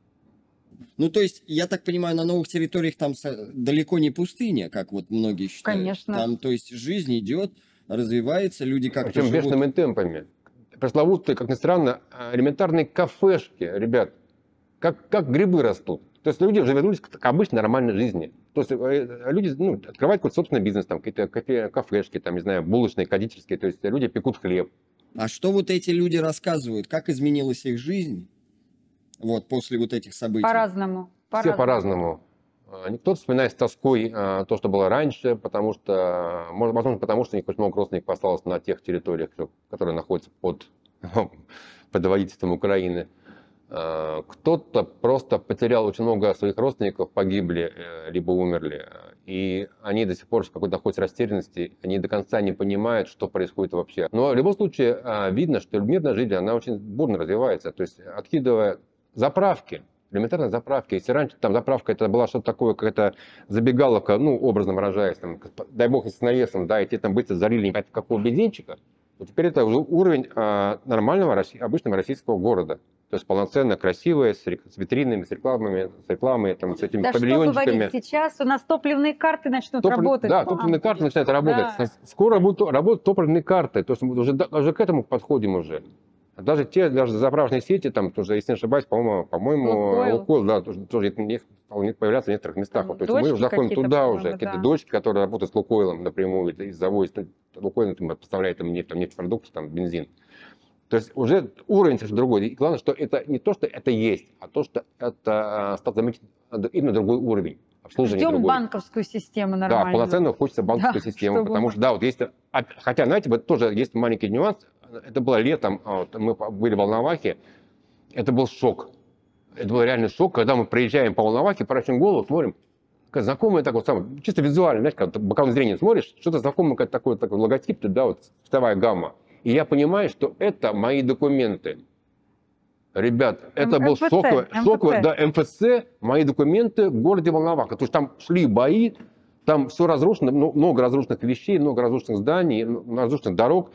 Ну, то есть, я так понимаю, на новых территориях там со- далеко не пустыня, как вот многие считают. Конечно. Там, то есть, жизнь идет, развивается, люди как-то Причем живут. бешеными темпами. Пресловутые, как ни странно, элементарные кафешки, ребят, как, как грибы растут. То есть люди уже вернулись к обычной нормальной жизни. То есть э, люди ну, открывают какой-то собственный бизнес, там, какие-то кафе, кафешки, там, не знаю, булочные, кондитерские. То есть люди пекут хлеб. А что вот эти люди рассказывают? Как изменилась их жизнь вот после вот этих событий? По-разному. Все по-разному. Кто-то вспоминает с тоской то, что было раньше, потому что, возможно, потому что у них очень много родственников осталось на тех территориях, которые находятся под, под водительством Украины. Кто-то просто потерял очень много своих родственников, погибли, либо умерли. И они до сих пор в какой-то находятся растерянности, они до конца не понимают, что происходит вообще. Но в любом случае видно, что мирная жизнь, она очень бурно развивается. То есть откидывая заправки, элементарно заправки. Если раньше там заправка это была что-то такое, какая-то забегаловка, ну, образно выражаясь, там, дай бог, с навесом, да, и тебе там быстро залили не понятно какого бензинчика, то теперь это уже уровень а, нормального, россий, обычного российского города. То есть полноценно красивые, с, с витринами, с рекламами, с рекламой, там, с этими да павильончиками. Что говорить, сейчас у нас топливные карты начнут Топлив... работать. Да, топливные карты начинают работать. Да. Скоро будут работать топливные карты. То есть мы уже, уже к этому подходим уже. Даже те, даже заправочные сети, там тоже, если не ошибаюсь, по-моему, по-моему, Лукойл, да, тоже, тоже появляться в некоторых местах. Вот, то есть мы уже заходим туда уже, какие-то да. дочки, которые работают с Лукойлом напрямую, из завозят, Лукойл поставляет там нефть, там нефтепродукты, там бензин. То есть уже уровень совершенно другой. И главное, что это не то, что это есть, а то, что это стал заметить именно другой уровень. Ждем другой. банковскую систему нормально. Да, полноценно хочется банковскую да, систему, потому что, да, вот есть, хотя, знаете, вот тоже есть маленький нюанс. Это было летом, вот, мы были в Волновахе, это был шок. Это был реальный шок, когда мы приезжаем по Волновахе, поворачиваем голову, смотрим, как знакомый так вот сам, чисто визуально, знаешь, когда боковым зрением смотришь, что-то знакомое, как такой, такой логотип, да, вот цветовая гамма. И я понимаю, что это мои документы. Ребят, это М- был МФЦ, шоковый, шоковый, да, эм эф цэ, мои документы в городе Волноваха. То есть там шли бои, там все разрушено, много разрушенных вещей, много разрушенных зданий, разрушенных дорог.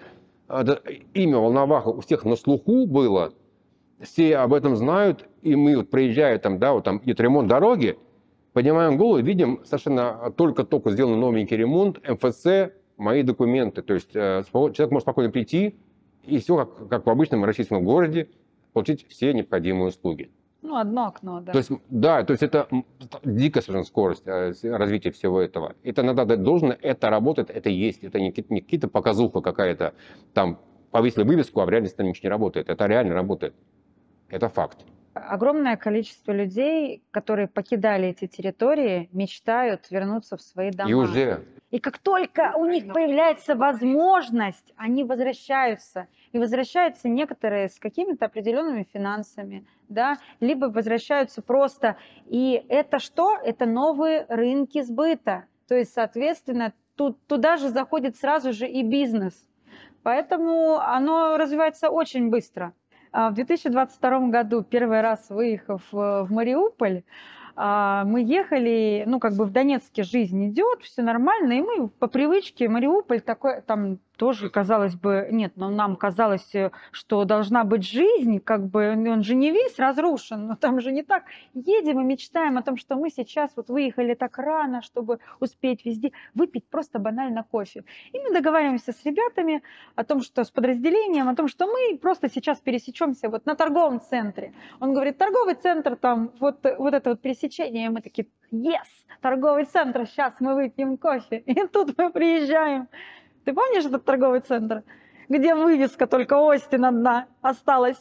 Имя Волноваха у всех на слуху было, все об этом знают, и мы вот приезжая там, да, вот там идет ремонт дороги, поднимаем голову, видим совершенно только-только сделанный новенький ремонт, эм эф цэ, мои документы. То есть человек может спокойно прийти и все, как, как в обычном российском городе, получить все необходимые услуги. Ну, одно окно, да. То есть, да, то есть это дикая совершенно скорость развития всего этого. Это надо дать должное, это работает, это есть. Это не, не какие-то показуха какая-то, там повесили вывеску, а в реальности там ничего не работает. Это реально работает. Это факт. Огромное количество людей, которые покидали эти территории, мечтают вернуться в свои дома. И уже. И как только у них появляется возможность, они возвращаются. И возвращаются некоторые с какими-то определенными финансами, да, либо возвращаются просто. И это что? Это новые рынки сбыта. То есть, соответственно, тут, туда же заходит сразу же и бизнес. Поэтому оно развивается очень быстро. В две тысячи двадцать втором году, первый раз выехав в Мариуполь, мы ехали, ну, как бы в Донецке жизнь идет, все нормально, и мы по привычке, Мариуполь такой, там тоже, казалось бы, нет, но нам казалось, что должна быть жизнь, как бы он же не весь разрушен, но там же не так. Едем и мечтаем о том, что мы сейчас вот выехали так рано, чтобы успеть везде выпить просто банально кофе. И мы договариваемся с ребятами о том, что с подразделением, о том, что мы просто сейчас пересечемся вот на торговом центре. Он говорит, торговый центр, там вот, вот это вот пересечение, и мы такие, yes, торговый центр, сейчас мы выпьем кофе. И тут мы приезжаем. Ты помнишь этот торговый центр, где вывеска только Остин одна осталась?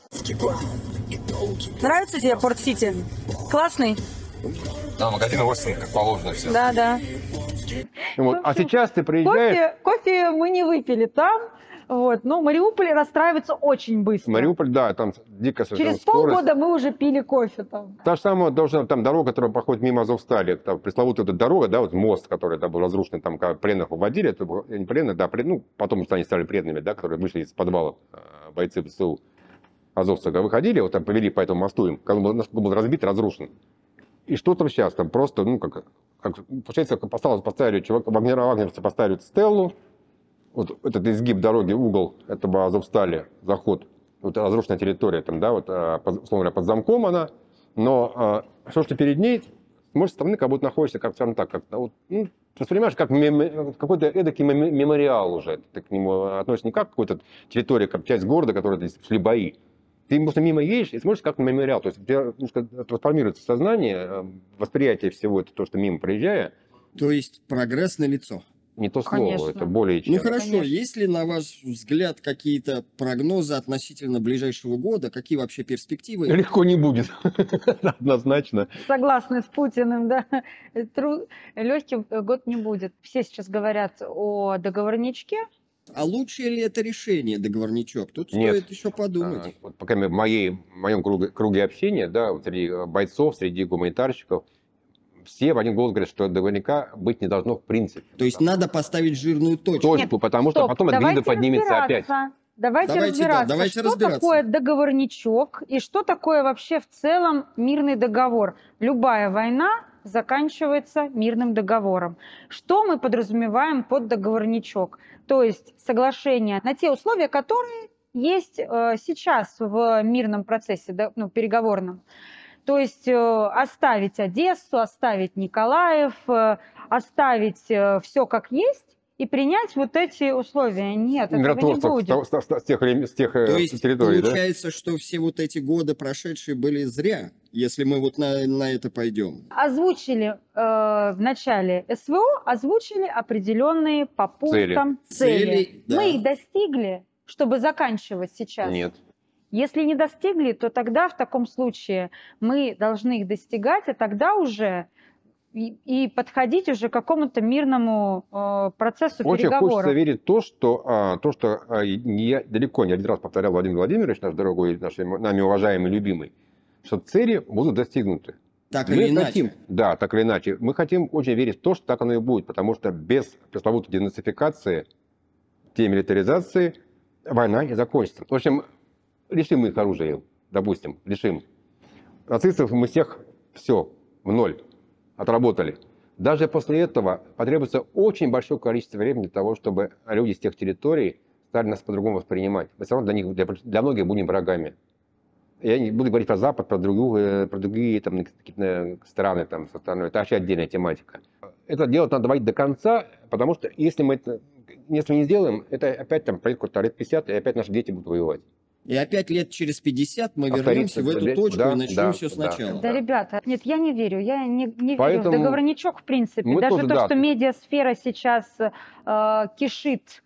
Нравится тебе Порт-Сити? Классный? Да, магазин Остин, как положено все. Да, да. Вот. А сейчас ты приезжаешь... Кофе, кофе мы не выпили там. Вот. Но Мариуполь расстраивается очень быстро. Мариуполь, да, там дикая совершенно Через скорость. полгода мы уже пили кофе там. Та же самая должна, там дорога, которая проходит мимо Азовстали, там пресловутая эта дорога, да, вот мост, который там был разрушен, там когда пленных уводили, это был, не пленных, да, ну, потом они стали преданными, да, которые вышли из подвала, бойцы ВСУ азовцы выходили, вот там повели по этому мосту им, когда он был разбит, разрушен. И что там сейчас? Там просто, ну, как, как получается, поставили, поставили чувак, вагнеровцы поставили стеллу, вот этот изгиб дороги, угол этого Азовстали, заход, вот разрушенная территория, там, да, вот, условно говоря, под замком она, но все, что перед ней, с моей стороны, как будто находишься, как, скажем так, как, вот, ну, воспринимаешь как мем, какой-то эдакий мемориал уже, ты к нему относишься не как к какой-то территории, как часть города, которая здесь шли бои. Ты просто мимо едешь и смотришь как на мемориал, то есть у тебя трансформируется сознание, восприятие всего, это то, что мимо проезжая. То есть прогресс налицо. не то слово, Конечно. это более чем. Ну хорошо, Конечно. есть ли, на ваш взгляд, какие-то прогнозы относительно ближайшего года? Какие вообще перспективы? Легко не будет, однозначно. Согласны с Путиным, да. Тру... Легким год не будет. Все сейчас говорят о договорничке. А лучшее ли это решение, договорничок? Тут Нет. стоит еще подумать. А, вот, по крайней мере, в моей, в моем круге, круге общения, да, вот среди бойцов, среди гуманитарщиков, все в один голос говорят, что договорника быть не должно в принципе. То есть надо поставить жирную точку. Точку, потому что Стоп, потом эта гнида давайте поднимется опять. разбираться. Давайте, Давайте, да, разбираться, давайте что разбираться. такое договорничок и что такое вообще в целом мирный договор. Любая война заканчивается мирным договором. Что мы подразумеваем под договорничок? То есть соглашение на те условия, которые есть э, сейчас в мирном процессе, да, ну, переговорном. То есть э, оставить Одессу, оставить Николаев, э, оставить э, все как есть и принять вот эти условия. Нет, этого не Миротворцев будет. с, с- с- с тех, времен- с тех э, То есть территорий, да? получается, что все вот эти годы прошедшие были зря, если мы вот на, на это пойдем. Озвучили э, в начале СВО, озвучили определенные по Цели. пунктам цели. Цели, да. Мы их достигли, чтобы заканчивать сейчас. Нет. Если не достигли, то тогда в таком случае мы должны их достигать, а тогда уже и, и подходить уже к какому-то мирному э, процессу Очень переговоров. хочется верить в то, что, а, то, что а, не я далеко не один раз повторял Владимир Владимирович, наш дорогой, наш нами уважаемый, любимый, что цели будут достигнуты. Так Мы или иначе. хотим, да, так или иначе, мы хотим очень верить в то, что так оно и будет, потому что без пресловутой денацификации, демилитаризации война не закончится. В общем, лишим мы их оружия, допустим, лишим. Нацистов мы всех, все, в ноль, отработали. Даже после этого потребуется очень большое количество времени для того, чтобы люди с тех территорий стали нас по-другому воспринимать. Мы все равно для них, для, для многих будем врагами. Я не буду говорить про Запад, про, другую, про другие там, какие-то страны, там, со стороны. Это вообще отдельная тематика. Это делать надо доводить до конца, потому что если мы это если не сделаем, это опять там пройдет какой-то лет пятьдесят, и опять наши дети будут воевать. И опять лет через пятьдесят мы Повторится, вернемся в эту да, точку да, и начнем да, все да. сначала. Да, ребята, нет, я не верю, я не, не Поэтому верю в договорничок в принципе. мы Даже тоже, то, да. что медиасфера сейчас э, кишит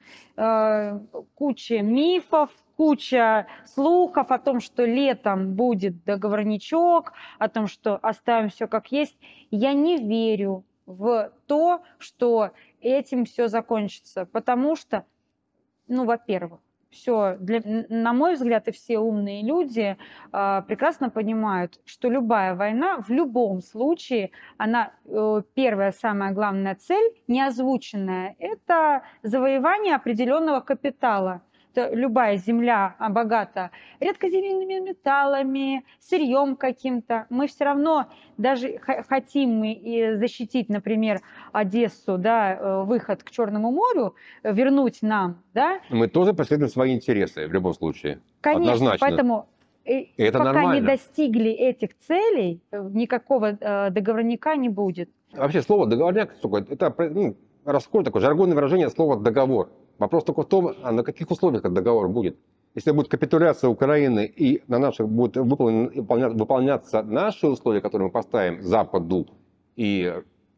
э, куча мифов, куча слухов о том, что летом будет договорничок, о том, что оставим все как есть. Я не верю в то, что этим все закончится, потому что, ну, во-первых, все, для, на мой взгляд, и все умные люди э, прекрасно понимают, что любая война в любом случае, она э, первая, самая главная цель, не озвученная, это завоевание определенного капитала. Это любая земля богата редкоземельными металлами, сырьем каким-то. Мы все равно, даже хотим мы и защитить, например, Одессу, да, выход к Черному морю, вернуть нам, да? Мы тоже преследуем свои интересы в любом случае. Конечно, Однозначно. поэтому И это пока нормально. не достигли этих целей, никакого э, договорника не будет. Вообще слово договорняк, это ну, расход такое жаргонное выражение слова договор. Вопрос только в том, а на каких условиях этот договор будет. Если будет капитуляция Украины и на наших будут выполня, выполня, выполняться наши условия, которые мы поставим Западу и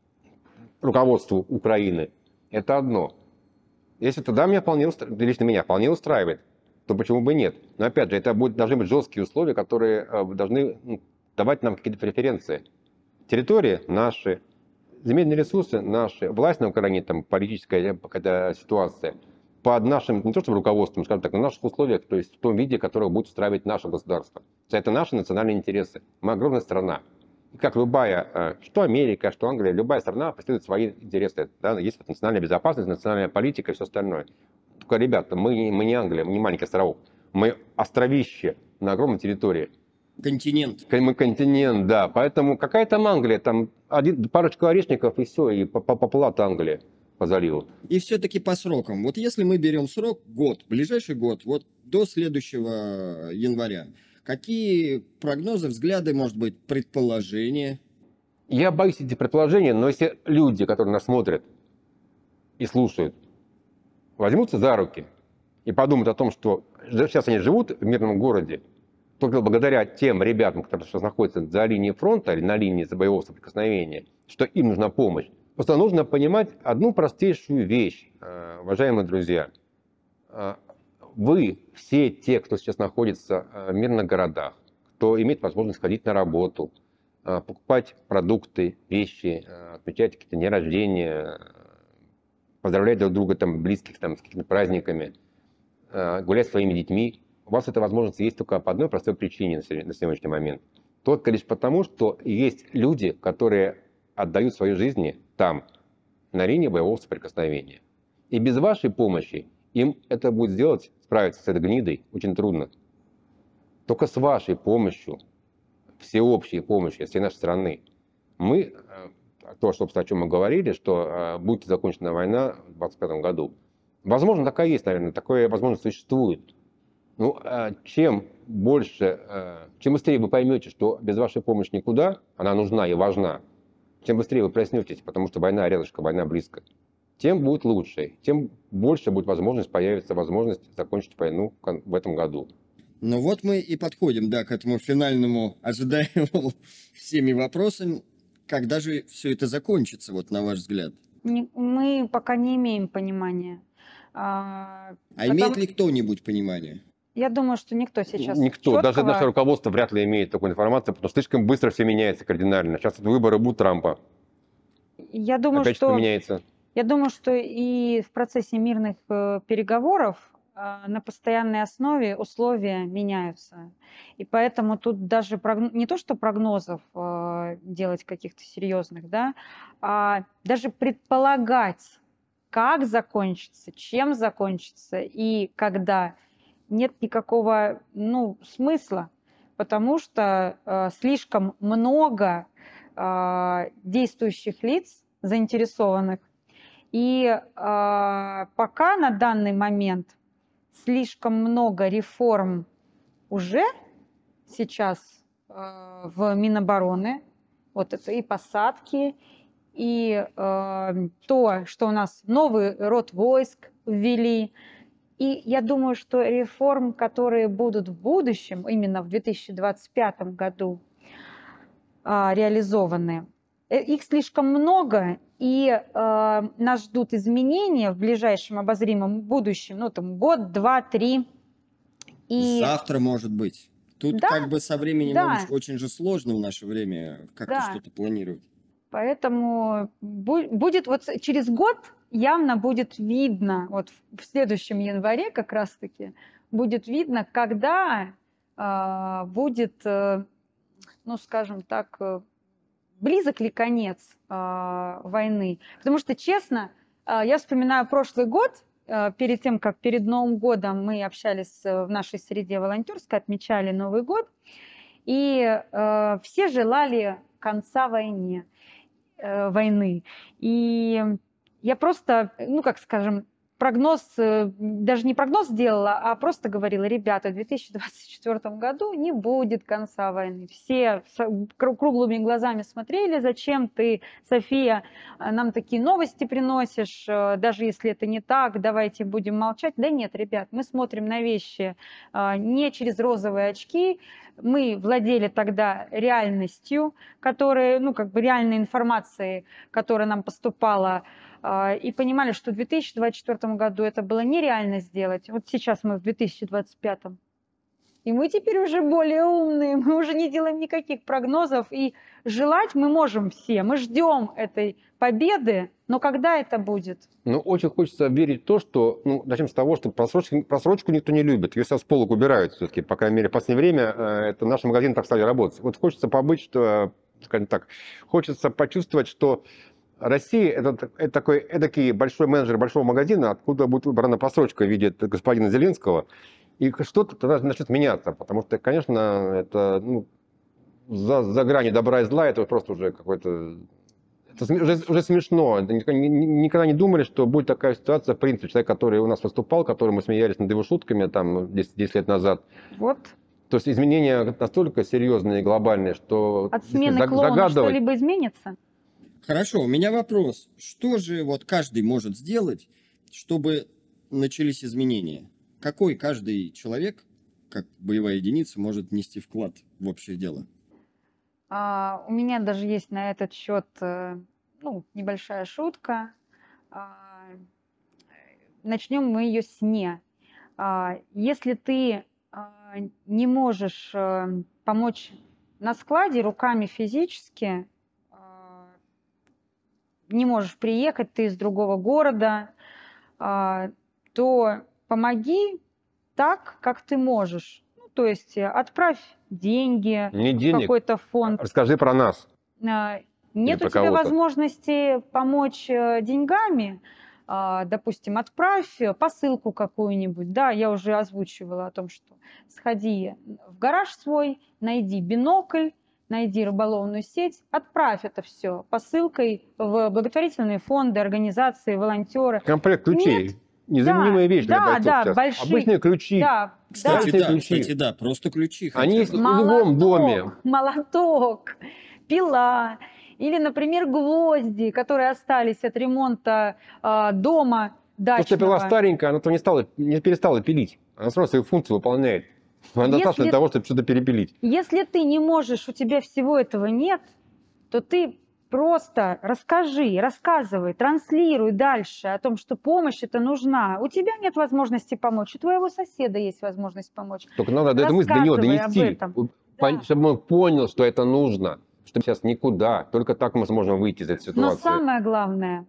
руководству Украины, это одно. Если тогда меня вполне устраивает, лично меня вполне устраивает, то почему бы и нет? Но опять же, это будет, должны быть жесткие условия, которые э, должны ну, давать нам какие-то преференции. Территории наши, земельные ресурсы наши, власть на Украине, там, политическая какая-то ситуация, под нашим, не то чтобы руководством, скажем так, на наших условиях, то есть в том виде, которое будет устраивать наше государство. Это наши национальные интересы. Мы огромная страна. И как любая, что Америка, что Англия, любая страна преследует свои интересы. Да? Есть вот национальная безопасность, национальная политика и все остальное. Только, ребята, мы, мы не Англия, мы не маленький островок. Мы островище на огромной территории. Континент. Мы континент, да. Поэтому какая там Англия? Там один, парочку орешников и все, и поплыла Англия по заливу. И все-таки по срокам. Вот если мы берем срок год, ближайший год, вот до следующего января, какие прогнозы, взгляды, может быть, предположения? Я боюсь этих предположений, но если люди, которые нас смотрят и слушают, возьмутся за руки и подумают о том, что сейчас они живут в мирном городе, только благодаря тем ребятам, которые сейчас находятся за линией фронта или на линии боевого соприкосновения, что им нужна помощь. Просто нужно понимать одну простейшую вещь, э, уважаемые друзья. Э, Вы, все те, кто сейчас находится э, в мирных городах, кто имеет возможность ходить на работу, э, покупать продукты, вещи, э, отмечать какие-то дни рождения, э, поздравлять друг друга, там, близких там, с какими-то праздниками, э, гулять с своими детьми, у вас эта возможность есть только по одной простой причине на сегодня- на сегодняшний момент. Только лишь потому, что есть люди, которые отдают свои жизни там, на линии боевого соприкосновения. И без вашей помощи им это будет сделать, справиться с этой гнидой, очень трудно. Только с вашей помощью, всеобщей помощью всей нашей страны, мы, э, то, собственно, о чем мы говорили, что э, будет закончена война в двадцать пятом году. Возможно, такая есть, наверное, такая возможность существует. Ну, э, чем больше, э, чем быстрее вы поймете, что без вашей помощи никуда, она нужна и важна, тем быстрее вы проснетесь, потому что война рядышком, война близко, тем будет лучше, тем больше будет возможность, появится возможность закончить войну в кон- в этом году. Ну вот мы и подходим, да, к этому финальному, ожидаемому всеми вопросам. Когда же все это закончится, вот на ваш взгляд? Не- Мы пока не имеем понимания. А, А имеет Потому- ли кто-нибудь понимание? Я думаю, что никто сейчас Никто, даже четкого- наше руководство вряд ли имеет такую информацию, потому что слишком быстро все меняется кардинально. Сейчас это выборы будут Трампа, Я думаю, опять что что меняется. Я думаю, что и в процессе мирных э, переговоров а, на постоянной основе условия меняются. И поэтому тут даже прогно- не то, что прогнозов э, делать каких-то серьезных, да, а даже предполагать, как закончится, чем закончится и когда, нет никакого, ну, смысла, потому что э, слишком много э, действующих лиц, заинтересованных. И э, пока на данный момент слишком много реформ уже сейчас э, в Минобороны. Вот это и посадки, и э, то, что у нас новый род войск ввели. И я думаю, что реформ, которые будут в будущем, именно в две тысячи двадцать пятом году а, реализованы, э, их слишком много, и э, нас ждут изменения в ближайшем обозримом будущем, ну там год, два, три. И Завтра, может быть. Тут Да, как бы со временем да. очень, очень же сложно в наше время как-то Да. что-то планировать. поэтому бу- будет вот с- через год явно будет видно, вот в в следующем январе как раз-таки будет видно, когда а, будет, э, ну скажем так, э, близок ли конец а, войны. Потому что, честно, а, я вспоминаю прошлый год, а, перед тем, как перед Новым годом мы общались э, в нашей среде волонтерской, отмечали Новый год, и э, все желали конца войне, э, войны. И я просто, ну, как скажем, прогноз, э, даже не прогноз сделала, а просто говорила: ребята, в две тысячи двадцать четвёртом году не будет конца войны. Все с кру- круглыми глазами смотрели: зачем ты, София, э, нам такие новости приносишь, э, даже если это не так, давайте будем молчать. Да нет, ребят, мы смотрим на вещи э, не через розовые очки. Мы владели тогда реальностью, которая, ну, как бы реальной информацией, которая нам поступала, а, и понимали, что в две тысячи двадцать четвёртом году это было нереально сделать. Вот сейчас мы в две тысячи двадцать пятом. И мы теперь уже более умные, мы уже не делаем никаких прогнозов. И желать мы можем все. Мы ждем этой победы, но когда это будет? Ну, очень хочется верить в то, что, ну, начнем с того, что просрочку, просрочку никто не любит. Ее сейчас с полок убирают все-таки, по крайней мере, в последнее время э, это наши магазины так стали работать. Вот хочется побыть, что, скажем так, хочется почувствовать, что Россия это, это такой эдакий большой менеджер большого магазина, откуда будет выбрана просрочка в виде господина Зеленского, и что-то тогда начнет меняться, потому что, конечно, это, ну, за, за гранью добра и зла, это просто уже какой-то... Это сме- уже, уже смешно. Это Никогда не, никогда не думали, что будет такая ситуация. В принципе, человек, который у нас выступал, который мы смеялись над его шутками там десять, десять лет назад. Вот То есть изменения настолько серьезные и глобальные, что от действительно смены заг- клоуна загадывать... что-либо изменится? Хорошо, у меня вопрос. Что же вот каждый может сделать, чтобы начались изменения? Какой каждый человек, как боевая единица, может внести вклад в общее дело? А, У меня даже есть на этот счет, э, ну, небольшая шутка. А, Начнем мы ее с «не». А, Если ты а, не можешь а, помочь на складе руками физически, а, не можешь приехать, ты из другого города, а, то помоги так, как ты можешь. Ну, то есть э, отправь деньги Не в денег, какой-то фонд. расскажи про нас. А, Нет про у тебя кого-то. возможности помочь э, деньгами, а, допустим, отправь э, посылку какую-нибудь. Да, я уже озвучивала о том, что сходи в гараж свой, найди бинокль, найди рыболовную сеть, отправь это все посылкой в благотворительные фонды, организации, волонтеры. Комплект ключей. Нет. Незаменимая Да, вещь для да, бойцов да, сейчас. большие- Обычные ключи. Да, Кстати, Да. да, Ключи. кстати, да, просто ключи. Они хотя есть бы. в любом доме. молоток, пила или, например, гвозди, которые остались от ремонта а, дома То, что пила дачного. старенькая, она то не, стала, не перестала пилить. Она все равно свою функцию выполняет. Она Если- достаточно для того, чтобы что-то перепилить. Если ты не можешь, у тебя всего этого нет, то ты просто расскажи, рассказывай, транслируй дальше о том, что помощь это нужна. У тебя нет возможности помочь, у твоего соседа есть возможность помочь. Только надо эту мысль до него Рассказывай об донести, этом. пон- Да. чтобы он понял, что это нужно, что сейчас никуда. Только так мы сможем выйти из этой Но ситуации. самое главное,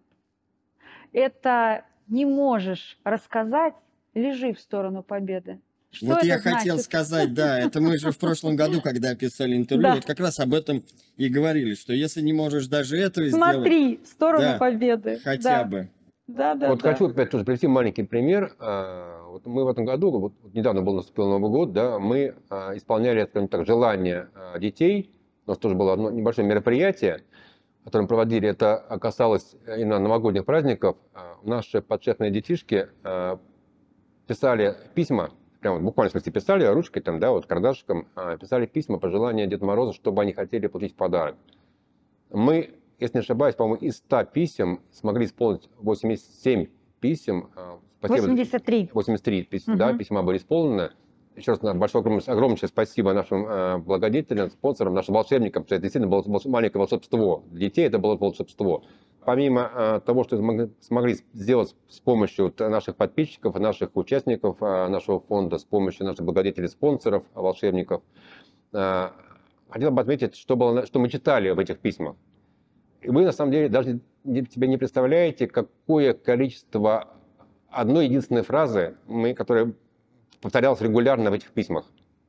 это не можешь рассказать, лежи в сторону победы. Что Вот это я хотел значит? сказать, да, это мы же в прошлом году, когда писали интервью, Да. вот как раз об этом и говорили, что если не можешь даже этого сделать, Смотри в сторону Да, победы. хотя Да. бы. Да, да, Вот да. хочу опять тоже привести маленький пример. А, Вот мы в этом году, вот вот недавно был наступил Новый год, да, мы а, исполняли, скажем так, желания а, детей. У нас тоже было одно небольшое мероприятие, которое мы проводили. Это касалось именно новогодних праздников. А, Наши подшефные детишки а, писали письма, прям вот буквально в смысле писали ручкой, там, да, вот карандашиком, а, писали письма, пожелания Деда Мороза, чтобы они хотели получить в подарок. Мы, если не ошибаюсь, по-моему, из ста писем смогли исполнить восемьдесят семь писем. а, Спасибо. восемьдесят три. восемьдесят три письма, да, Мгм. письма были исполнены. Еще раз на- большое огромное, огромнейшее спасибо нашим э, благодетелям, спонсорам, нашим волшебникам. Это действительно было волш- маленькое волшебство. Для детей это было волшебство. Помимо э, того, что смогли, смогли сделать с помощью вот наших подписчиков, наших участников э, нашего фонда, с помощью наших благодетелей, спонсоров, волшебников, э, хотел бы отметить, что, было, на- что мы читали в этих письмах. И вы, на самом деле, даже не- себе не представляете, какое количество одной единственной фразы, мы, которая повторялась регулярно в этих письмах.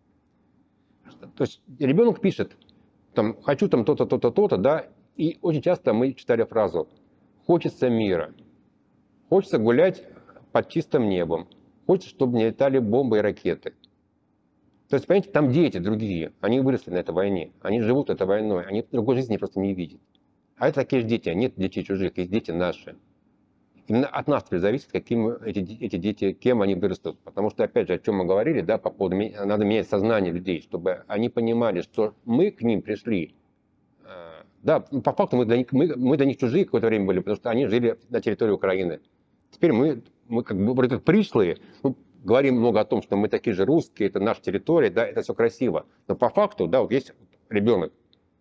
То есть ребенок пишет, там, хочу там то-то, то-то, то-то, да, и очень часто мы читали фразу «хочется мира», «хочется гулять под чистым небом», «хочется, чтобы не летали бомбы и ракеты». То есть, понимаете, там дети другие, они выросли на этой войне, они живут этой войной, они другой жизни просто не видят. А это такие же дети, а нет детей чужих, есть дети наши. Именно от нас теперь зависит, каким эти, эти дети, кем они вырастут. Потому что, опять же, о чем мы говорили, да, по поводу, надо менять сознание людей, чтобы они понимали, что мы к ним пришли. э, Да, по факту мы для них, мы, мы для них чужие какое-то время были, потому что они жили на территории Украины. Теперь мы, мы как бы вроде как пришлые, мы говорим много о том, что мы такие же русские, это наша территория, да, это все красиво. Но по факту, да, вот есть ребенок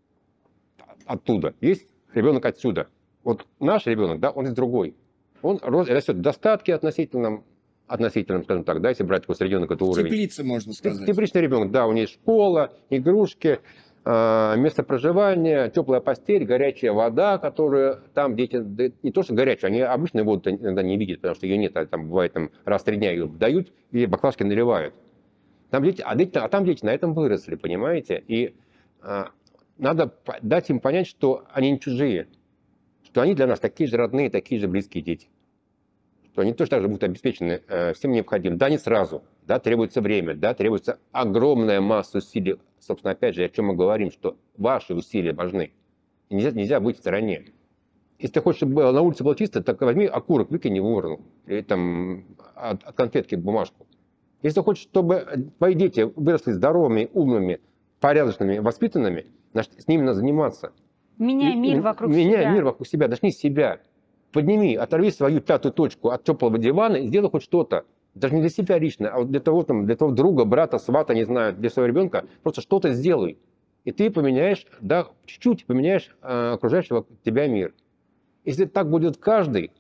оттуда, есть ребенок отсюда. Вот наш ребенок, да, он из другой. Он растет в достатке относительном, относительном, скажем так, да, если брать такой средненный какой-то уровень. Теплица, можно сказать. Тепличный ребенок, да, у него есть школа, игрушки, э, место проживания, теплая постель, горячая вода, которую там дети, да, не то что горячую, они обычную воду иногда не видят, потому что ее нет, а там бывает там, раз в три дня ее дают и баклажки наливают. Там дети, а, дети, а там дети на этом выросли, понимаете? И э, надо дать им понять, что они не чужие, что они для нас такие же родные, такие же близкие дети. Что они тоже так же будут обеспечены э, всем необходимым. Да, не сразу, да, требуется время, да, требуется огромная масса усилий. Собственно, опять же, о чем мы говорим, что ваши усилия важны. И нельзя, нельзя быть в стороне. Если ты хочешь, чтобы на улице было чисто, так возьми окурок, выкини в урну. Или там от, от конфетки бумажку. Если ты хочешь, чтобы твои дети выросли здоровыми, умными, порядочными, воспитанными, значит, с ними надо заниматься. Меняй И- мир и- вокруг меняй себя. мир вокруг себя, начни с себя. Подними, оторви свою пятую точку от теплого дивана и сделай хоть что-то. Даже не для себя лично, а вот для того, там, для того друга, брата, свата, не знаю, для своего ребенка. Просто что-то сделай. И ты поменяешь, да, чуть-чуть поменяешь э, окружающий вокруг тебя мир. Если так будет каждый,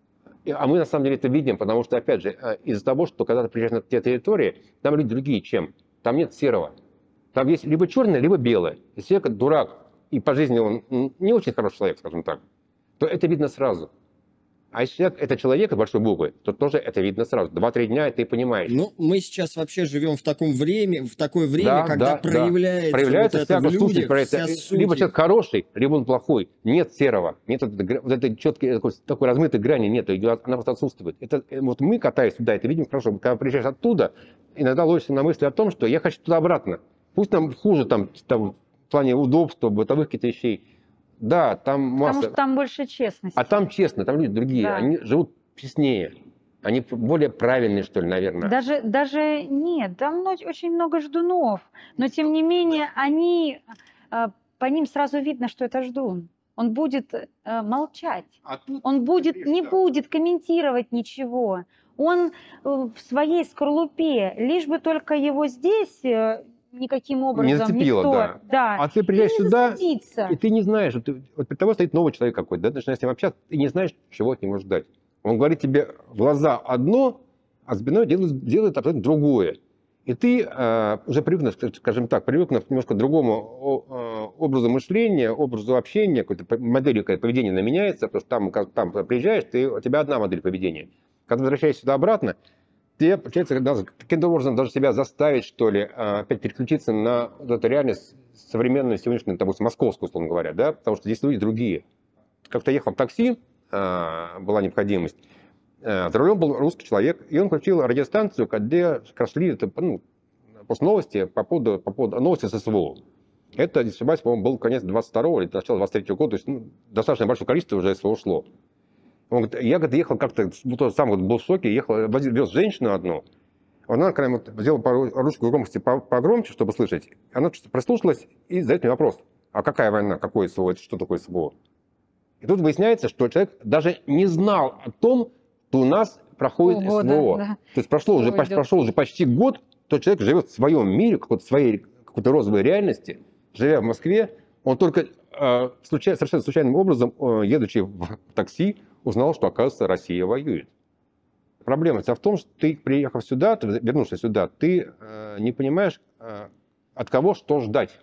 а мы на самом деле это видим, потому что, опять же, из-за того, что когда ты приезжаешь на те территории, там люди другие, чем? Там нет серого. Там есть либо черное, либо белое. Если человек дурак, и по жизни он не очень хороший человек, скажем так, то это видно сразу. А если человек, это человек с большой буквы, то тоже это видно сразу. Два-три дня, и ты понимаешь. Ну, мы сейчас вообще живем в таком время, в такое время, Да, когда да, проявляется, да. проявляется вот это в всякая суть, людях, про вся это. суть. Либо человек хороший, либо он плохой. Нет серого, нет вот этой, вот этой четкой, такой, такой размытой грани, нет, она просто отсутствует. Это, вот мы, катаясь сюда, это видим хорошо. Когда приезжаешь оттуда, иногда ловишься на мысли о том, что я хочу туда-обратно. Пусть там хуже, там, там, в плане удобства, бытовых каких-то вещей. Да, там масса. Потому что там больше честности. А там честно, там люди другие, Да. они живут честнее. Они более правильные, что ли, наверное. Даже, даже нет, там мно- очень много ждунов, но тем не менее они, э, по ним сразу видно, что это ждун. Он будет э, молчать, А тут он будет, не да. будет комментировать ничего. Он э, в своей скорлупе, лишь бы только его здесь э, никаким образом зацепило, никто, да. да, А ты приезжаешь и не сюда, засадится. и ты не знаешь, вот, ты- вот перед тобой стоит новый человек какой-то, да, ты начинаешь с ним общаться, ты не знаешь, чего от него ждать. Он говорит тебе в глаза одно, а спиной делает, делает абсолютно другое. И ты э, уже привыкнув, скажем так, привыкнув к немножко другому о- э, образу мышления, образу общения, какой-то по- моделью какое-то поведения она меняется, потому что там, как- там приезжаешь, ты, у тебя одна модель поведения. Когда возвращаешься сюда обратно, ты, получается, надо каким-то образом даже себя заставить, что ли, э, опять переключиться на вот эту реальность современную, сегодняшнюю, допустим, московскую, условно говоря, да, потому что здесь люди другие. Как-то ехал в такси, э, была необходимость, э, за рулем был русский человек, и он включил радиостанцию, где как раз шли это, ну, после новости по поводу, по поводу новости с СВО. Это, если не ошибаюсь, по-моему, был конец двадцать второго или начало двадцать третьего года, то есть ну, достаточно большое количество уже СВО шло. Он говорит, я говорит, ехал как-то, вот сам вот был в шоке, ехал, вез женщину одну, она когда вот, сделала пару- ручку громкости по- погромче, чтобы слышать, она что-то прислушалась и задает мне вопрос, а какая война, какое СВО, это что такое СВО? И тут выясняется, что человек даже не знал о том, что у нас проходит Полгода, СВО. да. То есть прошло уже, СВО почти, идет. прошел уже почти год, то человек живет в своем мире, какой-то своей какой-то розовой реальности, живя в Москве, он только э, случай- совершенно случайным образом, э, едучи в такси, узнал, что, оказывается, Россия воюет. Проблема вся в том, что ты, приехав сюда, ты вернувшись сюда, ты э, не понимаешь, э, от кого что ждать.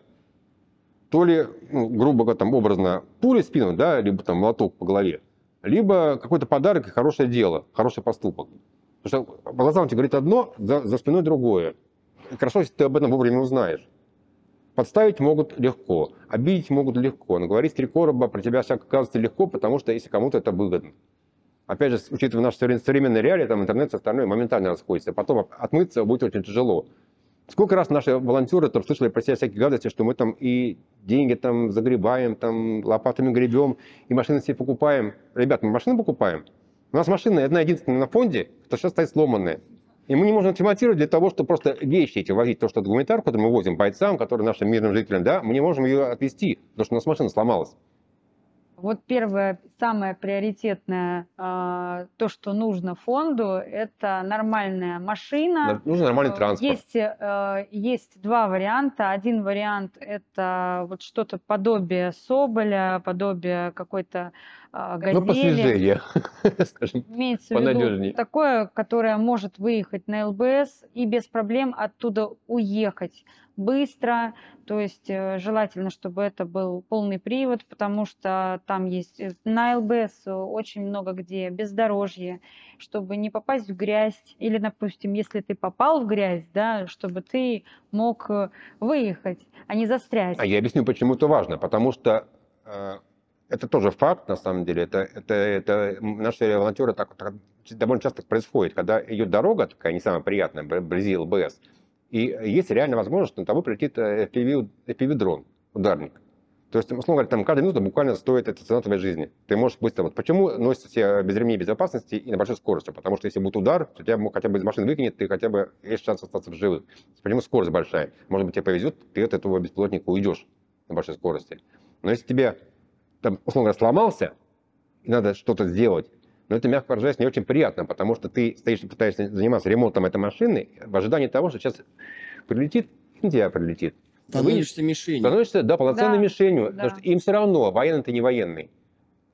То ли, ну, грубо говоря, там, образно, пули в спину, да, либо там молоток по голове, либо какой-то подарок и хорошее дело, хороший поступок. Потому что по глазам тебе говорит одно, за, за спиной другое. И хорошо, если ты об этом вовремя узнаешь. Подставить могут легко, обидеть могут легко, но говорить три короба про тебя всяко кажется легко, потому что если кому-то это выгодно. Опять же, учитывая наши современные реалии, там интернет со стороной моментально расходится. Потом отмыться будет очень тяжело. Сколько раз наши волонтеры там слышали про себя всякие гадости, что мы там и деньги там загребаем, там лопатами гребем, и машины себе покупаем. Ребят, мы машины покупаем. У нас машина одна единственная на фонде, что сейчас стоит сломанная. И мы не можем отремонтировать для того, чтобы просто вещи эти возить. То, что это гуманитарку, которую мы возим бойцам, которые нашим мирным жителям, да, мы не можем ее отвезти, потому что у нас машина сломалась. Вот первое, самое приоритетное, э, то, что нужно фонду, это нормальная машина. Нужен нормальный Э, транспорт. Есть, э, есть два варианта. Один вариант – это вот что-то подобие Соболя, подобие какой-то э, Ну, газели. посвежее, скажем. Имеется в понадежнее. виду такое, которое может выехать на ЛБС и без проблем оттуда уехать быстро. То есть э, желательно, чтобы это был полный привод, потому что там есть э, на ЛБС очень много где бездорожье, чтобы не попасть в грязь. Или, допустим, если ты попал в грязь, да, чтобы ты мог э, выехать, а не застрять. А я объясню, почему это важно. Потому что э, это тоже факт, на самом деле. Это, это, это наши волонтеры так, так довольно часто происходит, когда идет дорога такая не самая приятная, вблизи ЛБС, и есть реальная возможность, что на тобой прилетит эф пи ви-дрон, ударник. То есть, условно говоря, там каждая минута буквально стоит это цена твоей жизни. Ты можешь быстро... Вот почему носятся все без ремней безопасности и на большой скорости? Потому что если будет удар, то тебя хотя бы из машины выкинет, ты хотя бы есть шанс остаться в живых. Почему скорость большая? Может быть, тебе повезет, ты от этого беспилотника уйдешь на большой скорости. Но если тебе, там, условно говоря, сломался, и надо что-то сделать, но это, мягко выражаясь, не очень приятно, потому что ты стоишь и пытаешься заниматься ремонтом этой машины в ожидании того, что сейчас прилетит, и на тебя прилетит. Становишься мишенью. Становишься, да, полноценной Да, мишенью. да. Потому что им все равно, военный ты не военный.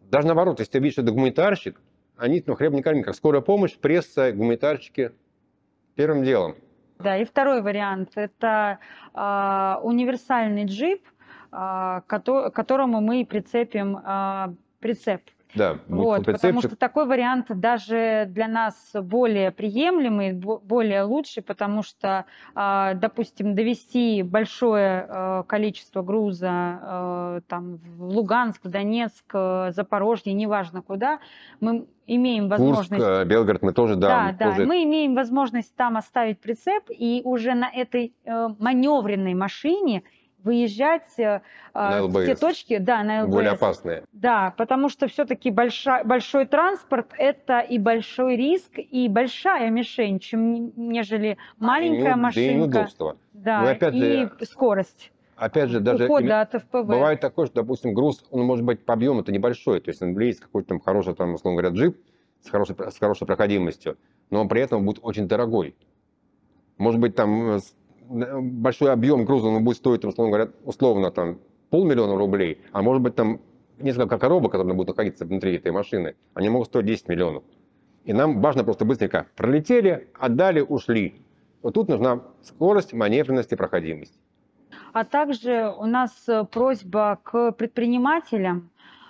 Даже наоборот, если ты видишь, что это гуманитарщик, они, ну, хлеб не корми, как скорая помощь, пресса, гуманитарщики первым делом. Да, и второй вариант – это а, универсальный джип, а, кото- которому мы прицепим а, прицеп. Да, будет Вот, потому прицепчик. что такой вариант даже для нас более приемлемый, бо- более лучший, потому что, а, допустим, довести большое а, количество груза а, там, в Луганск, в Донецк, а, Запорожье, неважно куда, мы имеем Курск, возможность... э, Белгород, мы тоже, да, Да, мы да, тоже- мы имеем возможность там оставить прицеп и уже на этой э, маневренной машине выезжать э, На в те ЛБС. точки, да, на ЛБС. более опасные. Да, потому что все-таки большой транспорт – это и большой риск, и большая мишень, чем нежели маленькая И неуд- да и машинка. неудобство. Да, Ну, опять и же, скорость Опять же, даже ухода или- от эф пэ вэ. бывает такое, что, допустим, груз, он может быть по объему это небольшой, то есть он есть какой-то там хороший, там, условно говоря, джип с хорошей, с хорошей проходимостью, но он при этом будет очень дорогой. Может быть, там э, с- э, большой объем груза, он будет стоить, там, условно говоря, условно, там, полмиллиона рублей, а может быть, там, несколько коробок, которые будут находиться внутри этой машины, они могут стоить десять миллионов. И нам важно просто быстренько пролетели, отдали, ушли. Вот тут нужна скорость, маневренность и проходимость. А также у нас э, просьба к предпринимателям,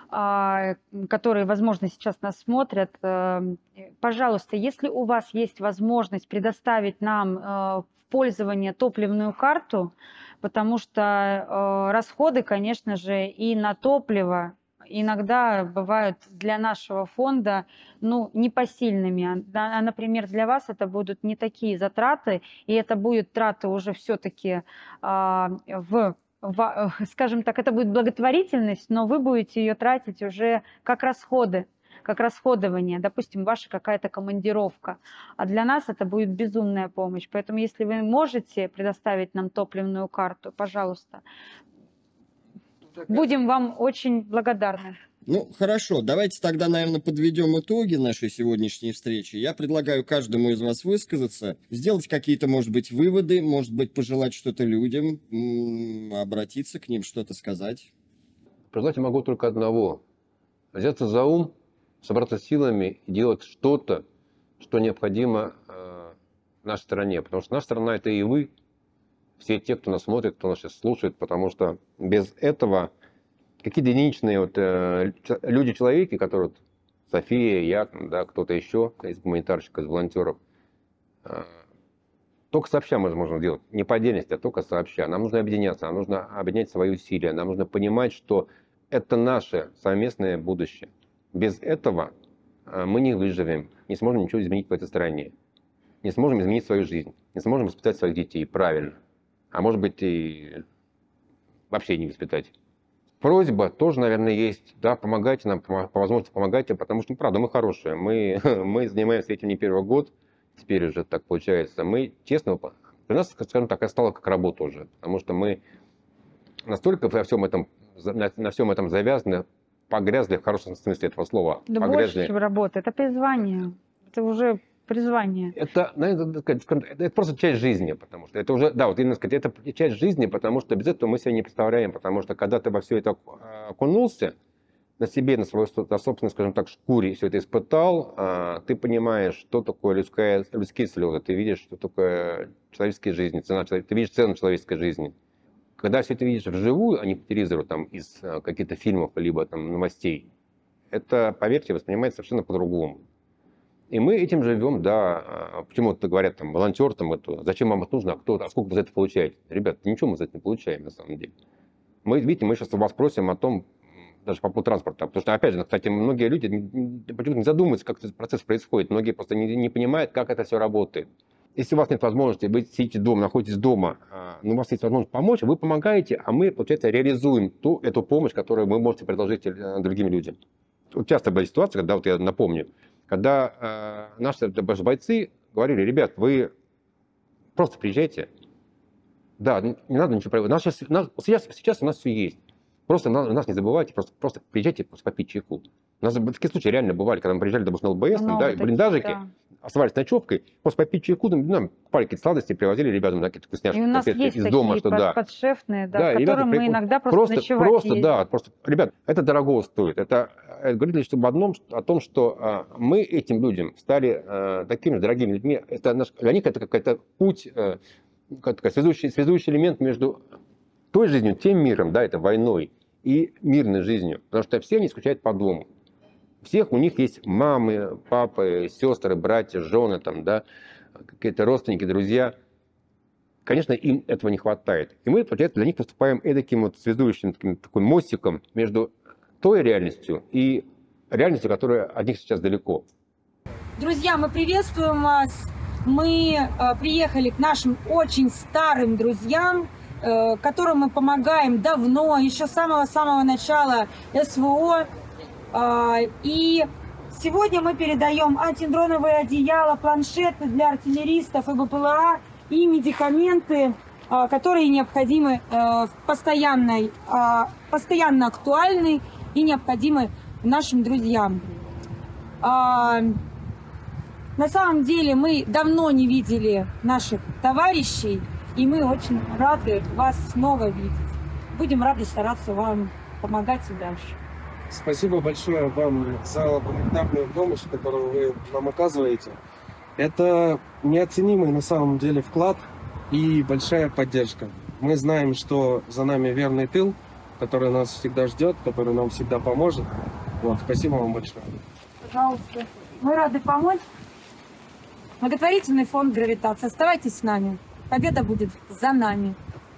а, которые, возможно, сейчас нас смотрят. э, Пожалуйста, если у вас есть возможность предоставить нам э, в пользование топливную карту, потому что э, расходы, конечно же, и на топливо иногда бывают для нашего фонда, ну, непосильными. А, да, а, например, для вас это будут не такие затраты, и это будут траты уже все-таки а, в, в, скажем так, это будет благотворительность, но вы будете ее тратить уже как расходы, как расходование, допустим, ваша какая-то командировка. А для нас это будет безумная помощь. Поэтому, если вы можете предоставить нам топливную карту, пожалуйста, будем вам очень благодарны. Ну, хорошо, давайте тогда, наверное, подведем итоги нашей сегодняшней встречи. Я предлагаю каждому из вас высказаться, сделать какие-то, может быть, выводы, может быть, пожелать что-то людям, м, обратиться к ним, что-то сказать. Пожелать я могу только одного. Взяться за ум, собраться силами и делать что-то, что необходимо э, нашей стране. Потому что наша страна – это и вы, все те, кто нас смотрит, кто нас сейчас слушает. Потому что без этого какие-то единичные вот, э, люди-человеки, которые, вот, София, я, да, кто-то еще из гуманитарщиков, из волонтеров, э, только сообща мы можем делать. Не по отдельности, а только сообща. Нам нужно объединяться, нам нужно объединять свои усилия. Нам нужно понимать, что это наше совместное будущее. Без этого э, мы не выживем, не сможем ничего изменить в этой стране. Не сможем изменить свою жизнь, не сможем воспитать своих детей правильно. А может быть, и вообще не воспитать. Просьба тоже, наверное, есть. Да, помогайте нам, по возможности помогайте, потому что, ну, правда, мы хорошие. Мы, мы занимаемся этим не первый год, теперь уже так получается. Мы, честно, для нас, скажем так, это стало как работа уже. Потому что мы настолько во всем этом, на, на всем этом завязаны, погрязли в хорошем смысле этого слова. Да погрязли. больше, чем работа. Это призвание. Это уже призвание. Это, наверное, это просто часть жизни, потому что это уже, да, вот именно сказать, это часть жизни, потому что без этого мы себя не представляем, потому что когда ты во все это окунулся, на себе, на своей на собственной, скажем так, шкуре все это испытал, ты понимаешь, что такое людская, людские слезы, ты видишь, что такое человеческая жизнь, цена, ты видишь цену человеческой жизни. Когда все это видишь вживую, а не по телевизору, там, из каких-то фильмов, либо там новостей, это, поверьте, воспринимается совершенно по-другому. И мы этим живем, да. Почему-то говорят, там, волонтер, там, это, зачем вам это нужно, а, кто, а сколько вы за это получаете? Ребят, ничего мы за это не получаем, на самом деле. Мы, видите, мы сейчас у вас просим о том, даже по поводу транспорта, потому что, опять же, кстати, многие люди почему-то не задумываются, как этот процесс происходит, многие просто не, не понимают, как это все работает. Если у вас нет возможности, вы сидите дома, находитесь дома, но у вас есть возможность помочь, вы помогаете, а мы, получается, реализуем ту, эту помощь, которую вы можете предложить другим людям. Вот часто была ситуация, когда, вот я напомню, когда э, наши бойцы говорили, ребят, вы просто приезжайте. Да, не надо ничего проявлять. Нас сейчас, нас, сейчас, сейчас у нас все есть. Просто на, нас не забывайте, просто, просто приезжайте просто попить чайку. У нас такие случаи реально бывали, когда мы приезжали, допустим, на ЛБС, Много да, таких, блиндажики, да. оставались ночевкой, просто попить чайку, нам покупали какие-то сладости, привозили ребятам какие-то вкусняшки, И у нас есть из такие дома, что под- да. подшефные, да, Да, и которым ребята мы при- иногда просто, просто, ночевать просто, ездим. да, просто, ребят, это дорого стоит, это это говорит лишь об одном, о том, что а, мы этим людям стали а, такими же дорогими людьми. Это наш, для них это какой-то путь, а, как связующий, связующий элемент между той жизнью, тем миром, да, это войной, и мирной жизнью. Потому что все они скучают по дому. У всех у них есть мамы, папы, сестры, братья, жены, там, да, какие-то родственники, друзья. Конечно, им этого не хватает. И мы, получается, для них выступаем таким вот связующим таким, таким мостиком между той реальностью и реальностью, которая от них сейчас далеко. Друзья, мы приветствуем вас. Мы э, приехали к нашим очень старым друзьям, э, которым мы помогаем давно, еще с самого-самого начала СВО. Э, и сегодня мы передаем антидроновые одеяла, планшеты для артиллеристов и БПЛА и медикаменты, э, которые необходимы э, в постоянной, э, постоянно актуальны и необходимы нашим друзьям. Э, На самом деле мы давно не видели наших товарищей, и мы очень рады вас снова видеть. Будем рады стараться вам помогать и дальше. Спасибо большое вам за гуманитарную помощь, которую вы нам оказываете. Это неоценимый на самом деле вклад и большая поддержка. Мы знаем, что за нами верный тыл, который нас всегда ждет, который нам всегда поможет. Вот, спасибо вам большое. Пожалуйста. Мы рады помочь. Благотворительный фонд «Гравитация». Оставайтесь с нами. Победа будет за нами.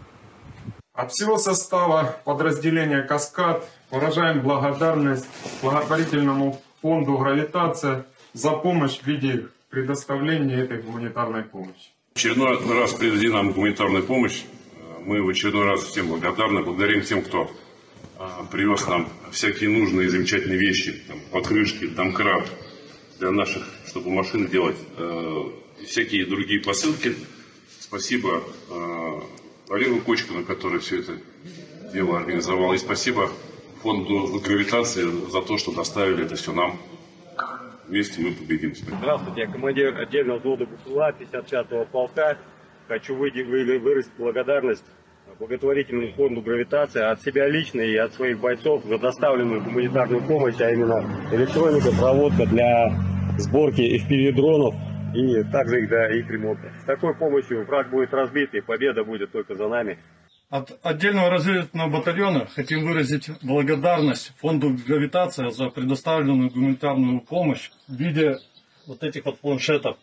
От всего состава подразделения «Каскад» выражаем благодарность благотворительному фонду «Гравитация» за помощь в виде предоставления этой гуманитарной помощи. В очередной раз привезли нам гуманитарную помощь. Мы в очередной раз всем благодарны. Благодарим тем, кто привез нам всякие нужные и замечательные вещи. Там, покрышки, домкрат для наших, чтобы машины делать. Всякие другие посылки. Спасибо Олегу Кочкину, который все это дело организовал. И спасибо фонду «Гравитация» за то, что доставили это все нам. Вместе мы победим. Здравствуйте, я командир отдельного взвода БПЛА пятьдесят пятого полка. Хочу выразить благодарность благотворительному фонду «Гравитация» от себя лично и от своих бойцов за доставленную гуманитарную помощь, а именно электроника, проводка для сборки эф пи ви-дронов и также их для их ремонта. С такой помощью враг будет разбит и победа будет только за нами. От отдельного разведывательного батальона хотим выразить благодарность фонду «Гравитация» за предоставленную гуманитарную помощь в виде вот этих вот планшетов.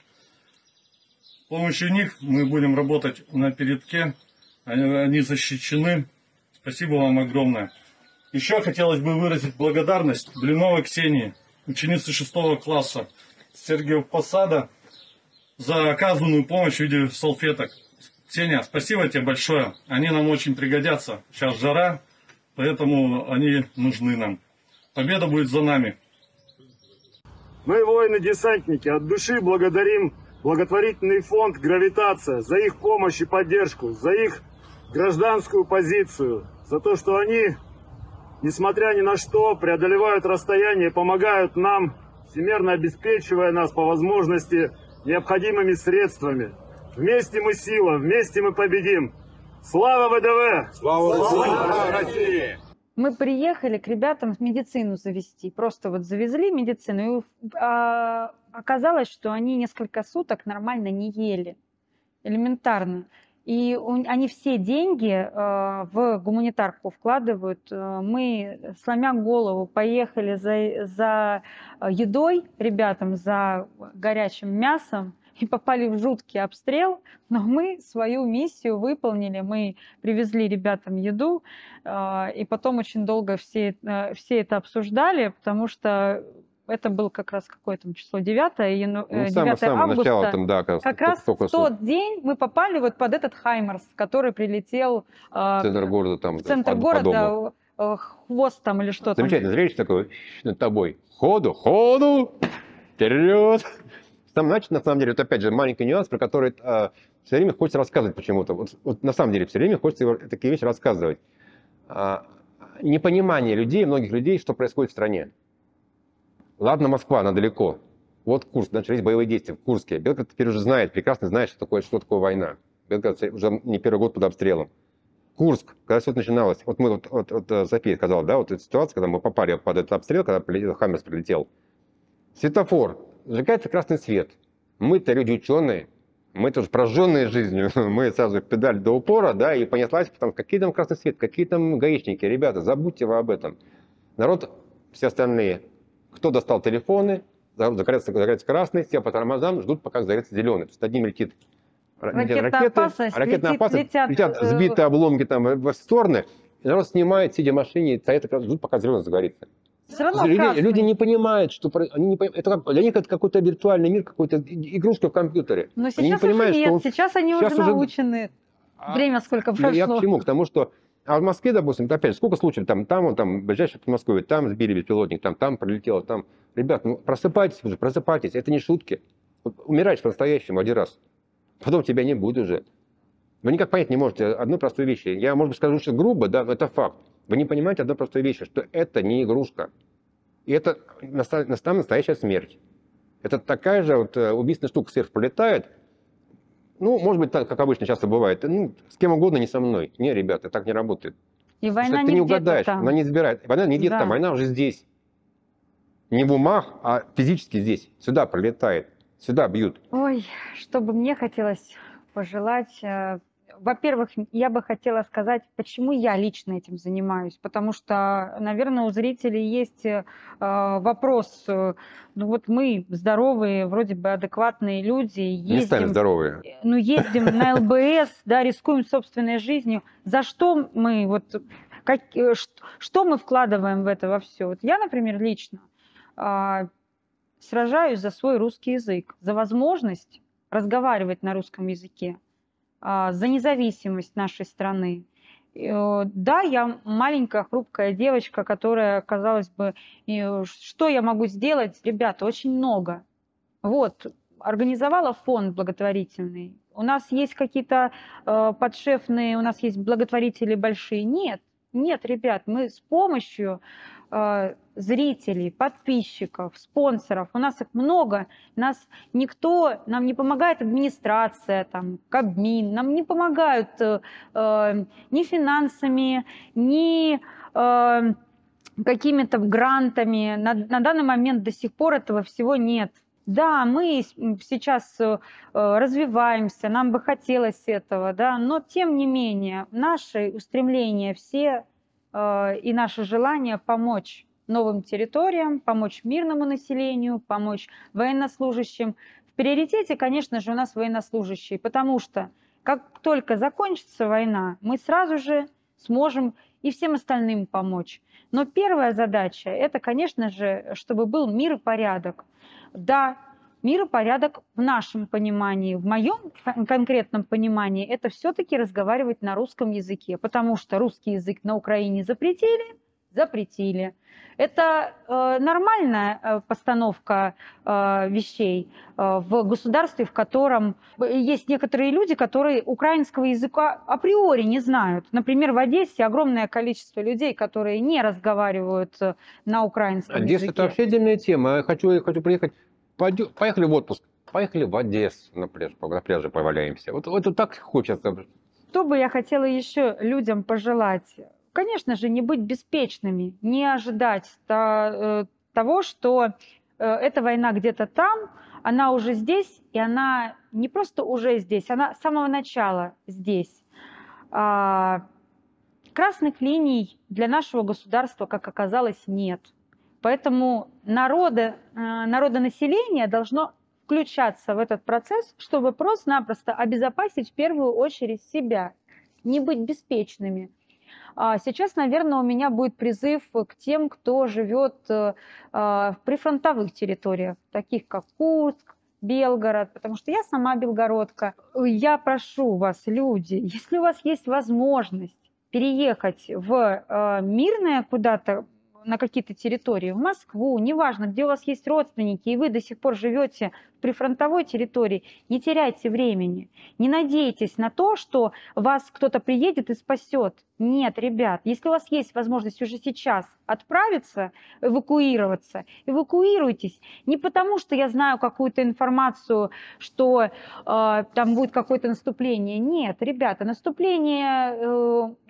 С помощью них мы будем работать на передке, они защищены. Спасибо вам огромное. Еще хотелось бы выразить благодарность Блиновой Ксении, ученице шестого класса Сергиев Посада, за оказанную помощь в виде салфеток. Ксения, спасибо тебе большое. Они нам очень пригодятся. Сейчас жара, поэтому они нужны нам. Победа будет за нами. Мы, воины-десантники, от души благодарим благотворительный фонд «Гравитация» за их помощь и поддержку, за их гражданскую позицию, за то, что они, несмотря ни на что, преодолевают расстояние, помогают нам, всемерно обеспечивая нас по возможности необходимыми средствами. Вместе мы сила, вместе мы победим. Слава ВДВ! Слава, Слава России! Мы приехали к ребятам медицину завести. Просто вот завезли медицину. И а, оказалось, что они несколько суток нормально не ели. Элементарно. И у, они все деньги а, в гуманитарку вкладывают. Мы, сломя голову, поехали за, за едой ребятам, за горячим мясом. И попали в жуткий обстрел, но мы свою миссию выполнили, мы привезли ребятам еду, и потом очень долго все, все это обсуждали, потому что это было как раз какое-то число девятое, ну, девятое самое, августа. Начало, там, да, как, как раз в тот день мы попали вот под этот Хаймерс, который прилетел в центр города, там, в центр города, хвост там или что-то. Замечательное зрелище такое над тобой. Ходу, ходу, вперед! Там, значит, на самом деле, вот опять же маленький нюанс, про который э, все время хочется рассказывать почему-то. Вот, вот на самом деле все время хочется такие вещи рассказывать. А, непонимание людей, многих людей, что происходит в стране. Ладно, Москва, она далеко. Вот Курск, начались боевые действия в Курске. Белгород теперь уже знает, прекрасно знает, что такое, что такое война. Белгород уже не первый год под обстрелом. Курск, когда все это начиналось, вот мы вот, вот, вот София сказала, да, вот эта ситуация, когда мы попали под этот обстрел, когда прилетел, Хаммерс прилетел. Светофор, зажигается красный свет. Мы-то люди ученые, мы тоже прожженные жизнью, мы сразу педаль до упора, да, и понеслась, потому что какие там красный свет, какие там гаишники, ребята, забудьте вы об этом. Народ, все остальные, кто достал телефоны, загорается, загорается красный, все по тормозам, ждут, пока загорится зеленый. То есть над ним летит Ракетная ракеты, опасность, ракетная летит- опасность, летят, летят э, сбитые обломки там во все стороны, и народ снимает, сидя в машине, стоят, ждут, пока зеленый загорится. Все равно Люди, красный. люди не понимают, что про- они не пойм- это как- для них это какой-то виртуальный мир, какой-то и- игрушка в компьютере. Но Они не сейчас уже понимают, нет, что он- сейчас они сейчас уже уже- научены. Время сколько Ну, я к прошло. чему? К тому, что а в Москве, допустим, опять же, сколько случаев, там, там, он, там, ближайший в Москве, там сбили беспилотник, там, там пролетело, там. Ребят, ну просыпайтесь уже, просыпайтесь, это не шутки. Вот умираешь по-настоящему один раз, потом тебя не будет уже. Вы никак понять не можете одну простую вещь. Я, может быть, скажу сейчас грубо, да, но это факт. Вы не понимаете одной простой вещи, что это не игрушка. И это наста- наста- настоящая смерть. Это такая же вот э, убийственная штука сверху пролетает. Ну, может быть, так, как обычно часто бывает. Ну, с кем угодно, не со мной. Не, ребята, так не работает. И Потому война что ты не не где-то угадаешь, там. она не избирает. Война не где-то Да. там, война уже здесь. Не в умах, а физически здесь. Сюда пролетает, сюда бьют. Ой, что бы мне хотелось пожелать. э, Во-первых, я бы хотела сказать, почему я лично этим занимаюсь. Потому что, наверное, у зрителей есть э, вопрос. э, Ну вот мы здоровые, вроде бы адекватные люди, Местами ездим, здоровые. ну, ездим на ЛБС, да, рискуем собственной жизнью. За что мы, вот, как, э, ш- что мы вкладываем в это во все? Вот я, например, лично а, сражаюсь за свой русский язык, за возможность разговаривать на русском языке, а, за независимость нашей страны. Э, Да, я маленькая хрупкая девочка, которая, казалось бы, э, что я могу сделать? Ребята, очень много. Вот, организовала фонд благотворительный. У нас есть какие-то э, подшефные, у нас есть благотворители большие. Нет, нет, ребят, мы с помощью э, зрителей, подписчиков, спонсоров, у нас их много, нас никто, нам не помогает администрация, там, Кабмин, нам не помогают э, э, ни финансами, ни э, какими-то грантами. На, на данный момент до сих пор этого всего нет. Да, мы с- м, сейчас э, развиваемся, нам бы хотелось этого, да, но тем не менее наши устремления все э, и наше желание помочь новым территориям, помочь мирному населению, помочь военнослужащим. В приоритете, конечно же, у нас военнослужащие, потому что как только закончится война, мы сразу же сможем и всем остальным помочь. Но первая задача – это, конечно же, чтобы был мир и порядок. Да, мир и порядок в нашем понимании, в моем кон- конкретном понимании, это все-таки разговаривать на русском языке, потому что русский язык на Украине запретили, запретили. Это э, нормальная э, постановка э, вещей э, в государстве, в котором есть некоторые люди, которые украинского языка априори не знают. Например, в Одессе огромное количество людей, которые не разговаривают э, на украинском Одесса – языке. это вообще отдельная тема. Я хочу, я хочу приехать. Пойдё- Поехали в отпуск. Поехали в Одессу на пляж, на пляже поваляемся. Вот, вот это так хочется. Что бы я хотела еще людям пожелать? Конечно же, не быть беспечными, не ожидать та- э, того, что э, эта война где-то там, она уже здесь, и она не просто уже здесь, она с самого начала здесь. А, Красных линий для нашего государства, как оказалось, нет. Поэтому народа, э, народонаселение должно включаться в этот процесс, чтобы просто-напросто обезопасить в первую очередь себя, не быть беспечными. А Сейчас, наверное, у меня будет призыв к тем, кто живет э, э, в прифронтовых территориях, таких как Курск, Белгород, потому что я сама белгородка. Я прошу вас, люди, если у вас есть возможность переехать в э, мирное куда-то, на какие-то территории, в Москву, неважно, где у вас есть родственники, и вы до сих пор живете в прифронтовой территории, не теряйте времени, не надейтесь на то, что вас кто-то приедет и спасет. Нет, ребят, если у вас есть возможность уже сейчас отправиться, эвакуироваться, эвакуируйтесь. Не потому, что я знаю какую-то информацию, что э, там будет какое-то наступление. Нет, ребята, наступление э,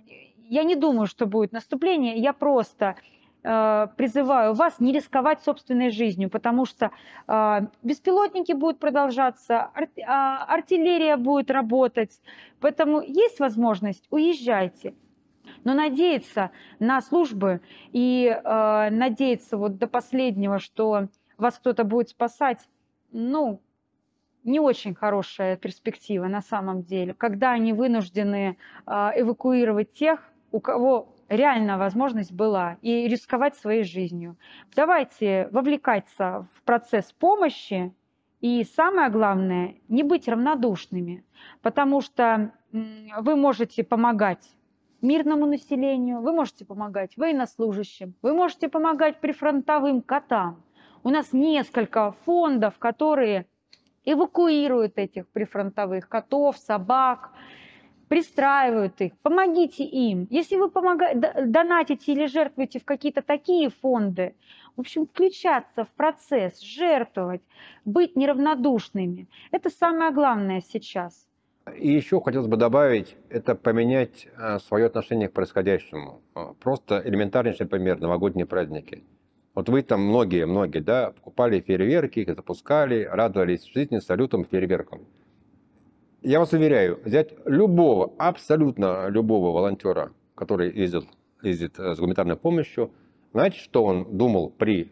я не думаю, что будет наступление, я просто э, призываю вас не рисковать собственной жизнью, потому что э, беспилотники будут продолжаться, ар- а, артиллерия будет работать, поэтому есть возможность, уезжайте. Но надеяться на службы и э, надеяться вот до последнего, что вас кто-то будет спасать, ну, не очень хорошая перспектива на самом деле, когда они вынуждены э, эвакуировать тех, у кого реальная возможность была, и рисковать своей жизнью. Давайте вовлекаться в процесс помощи, и самое главное, не быть равнодушными, потому что м, вы можете помогать мирному населению, вы можете помогать военнослужащим, вы можете помогать прифронтовым котам. У нас несколько фондов, которые эвакуируют этих прифронтовых котов, собак, пристраивают их. Помогите им. Если вы помогаете, донатите или жертвуете в какие-то такие фонды, в общем, включаться в процесс, жертвовать, быть неравнодушными. Это самое главное сейчас. И еще хотелось бы добавить, это поменять свое отношение к происходящему. Просто элементарнейший пример, новогодние праздники. Вот вы там многие, многие, да, покупали фейерверки, их запускали, радовались жизни салютам и фейерверкам. Я вас уверяю, взять любого, абсолютно любого волонтера, который ездит, ездит с гуманитарной помощью, знаете, что он думал при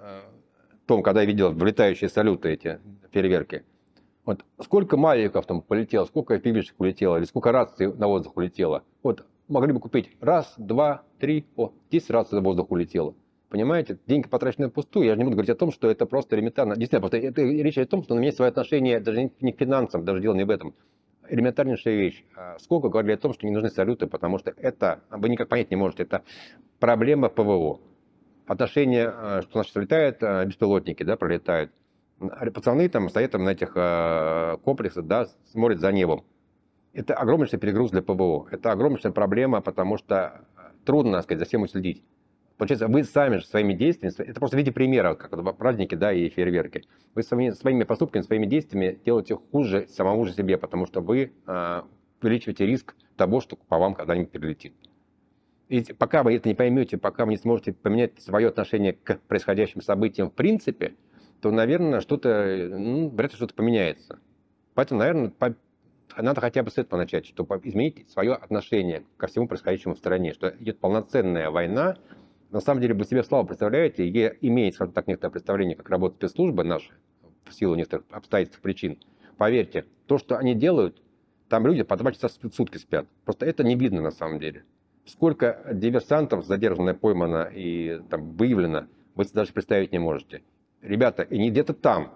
том, когда видел влетающие салюты, эти фейерверки? Вот сколько мавиков там полетело, сколько эф пи ви-шек улетело, или сколько раций на воздух улетело. Вот могли бы купить раз, два, три, о, десять раций на воздух улетело. Понимаете, деньги потрачены впустую. Я же не буду говорить о том, что это просто элементарно. Действительно, просто это, речь о том, что у меня есть свое отношение даже не к финансам, даже дело не в этом. Элементарнейшая вещь. Сколько говорили о том, что не нужны салюты, потому что это, вы никак понять не можете, это проблема пэ вэ о. Отношение, что значит летают беспилотники, да, пролетают. Пацаны там стоят там на этих комплексах, да, смотрят за небом. Это огромнейший перегруз для пэ вэ о. Это огромнейшая проблема, потому что трудно, так сказать, за всем уследить. Получается, вы сами же своими действиями, это просто в виде примера, как праздники, да, и фейерверки, вы своими, своими поступками, своими действиями делаете хуже самому же себе, потому что вы э, увеличиваете риск того, что по вам когда-нибудь прилетит. И пока вы это не поймете, пока вы не сможете поменять свое отношение к происходящим событиям в принципе, то, наверное, что-то, ну, вряд ли что-то поменяется. Поэтому, наверное, по... надо хотя бы с этого начать, чтобы изменить свое отношение ко всему происходящему в стране, что идет полноценная война. На самом деле, вы себе слабо представляете, и имеет, скажем так, некоторое представление, как работают спецслужбы наши, в силу некоторых обстоятельств, причин. Поверьте, то, что они делают, там люди по два часа в сутки спят. Просто это не видно на самом деле. Сколько диверсантов задержано, поймано и там, выявлено, вы даже представить не можете. Ребята, и не где-то там,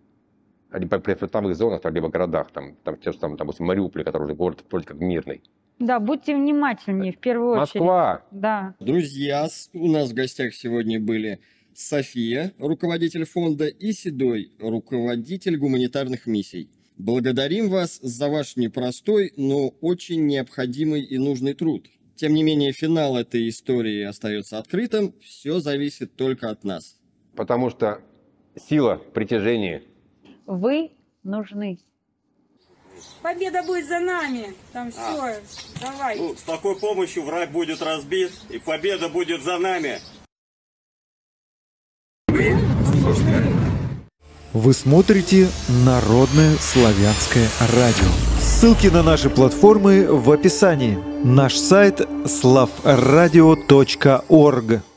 либо при фронтовых зонах, либо городах, там, там, те же самые, там, Мариуполь, который уже город вроде как мирный. Да, будьте внимательнее в первую очередь. Москва. Да. Друзья, у нас в гостях сегодня были София, руководитель фонда, и Седой, руководитель гуманитарных миссий. Благодарим вас за ваш непростой, но очень необходимый и нужный труд. Тем не менее, финал этой истории остается открытым. Все зависит только от нас. Потому что сила притяжения. Вы нужны. Победа будет за нами. Там все. А. Давай. Ну, с такой помощью враг будет разбит, и победа будет за нами. Вы смотрите Народное славянское радио. Ссылки на наши платформы в описании. Наш сайт слав радио точка орг.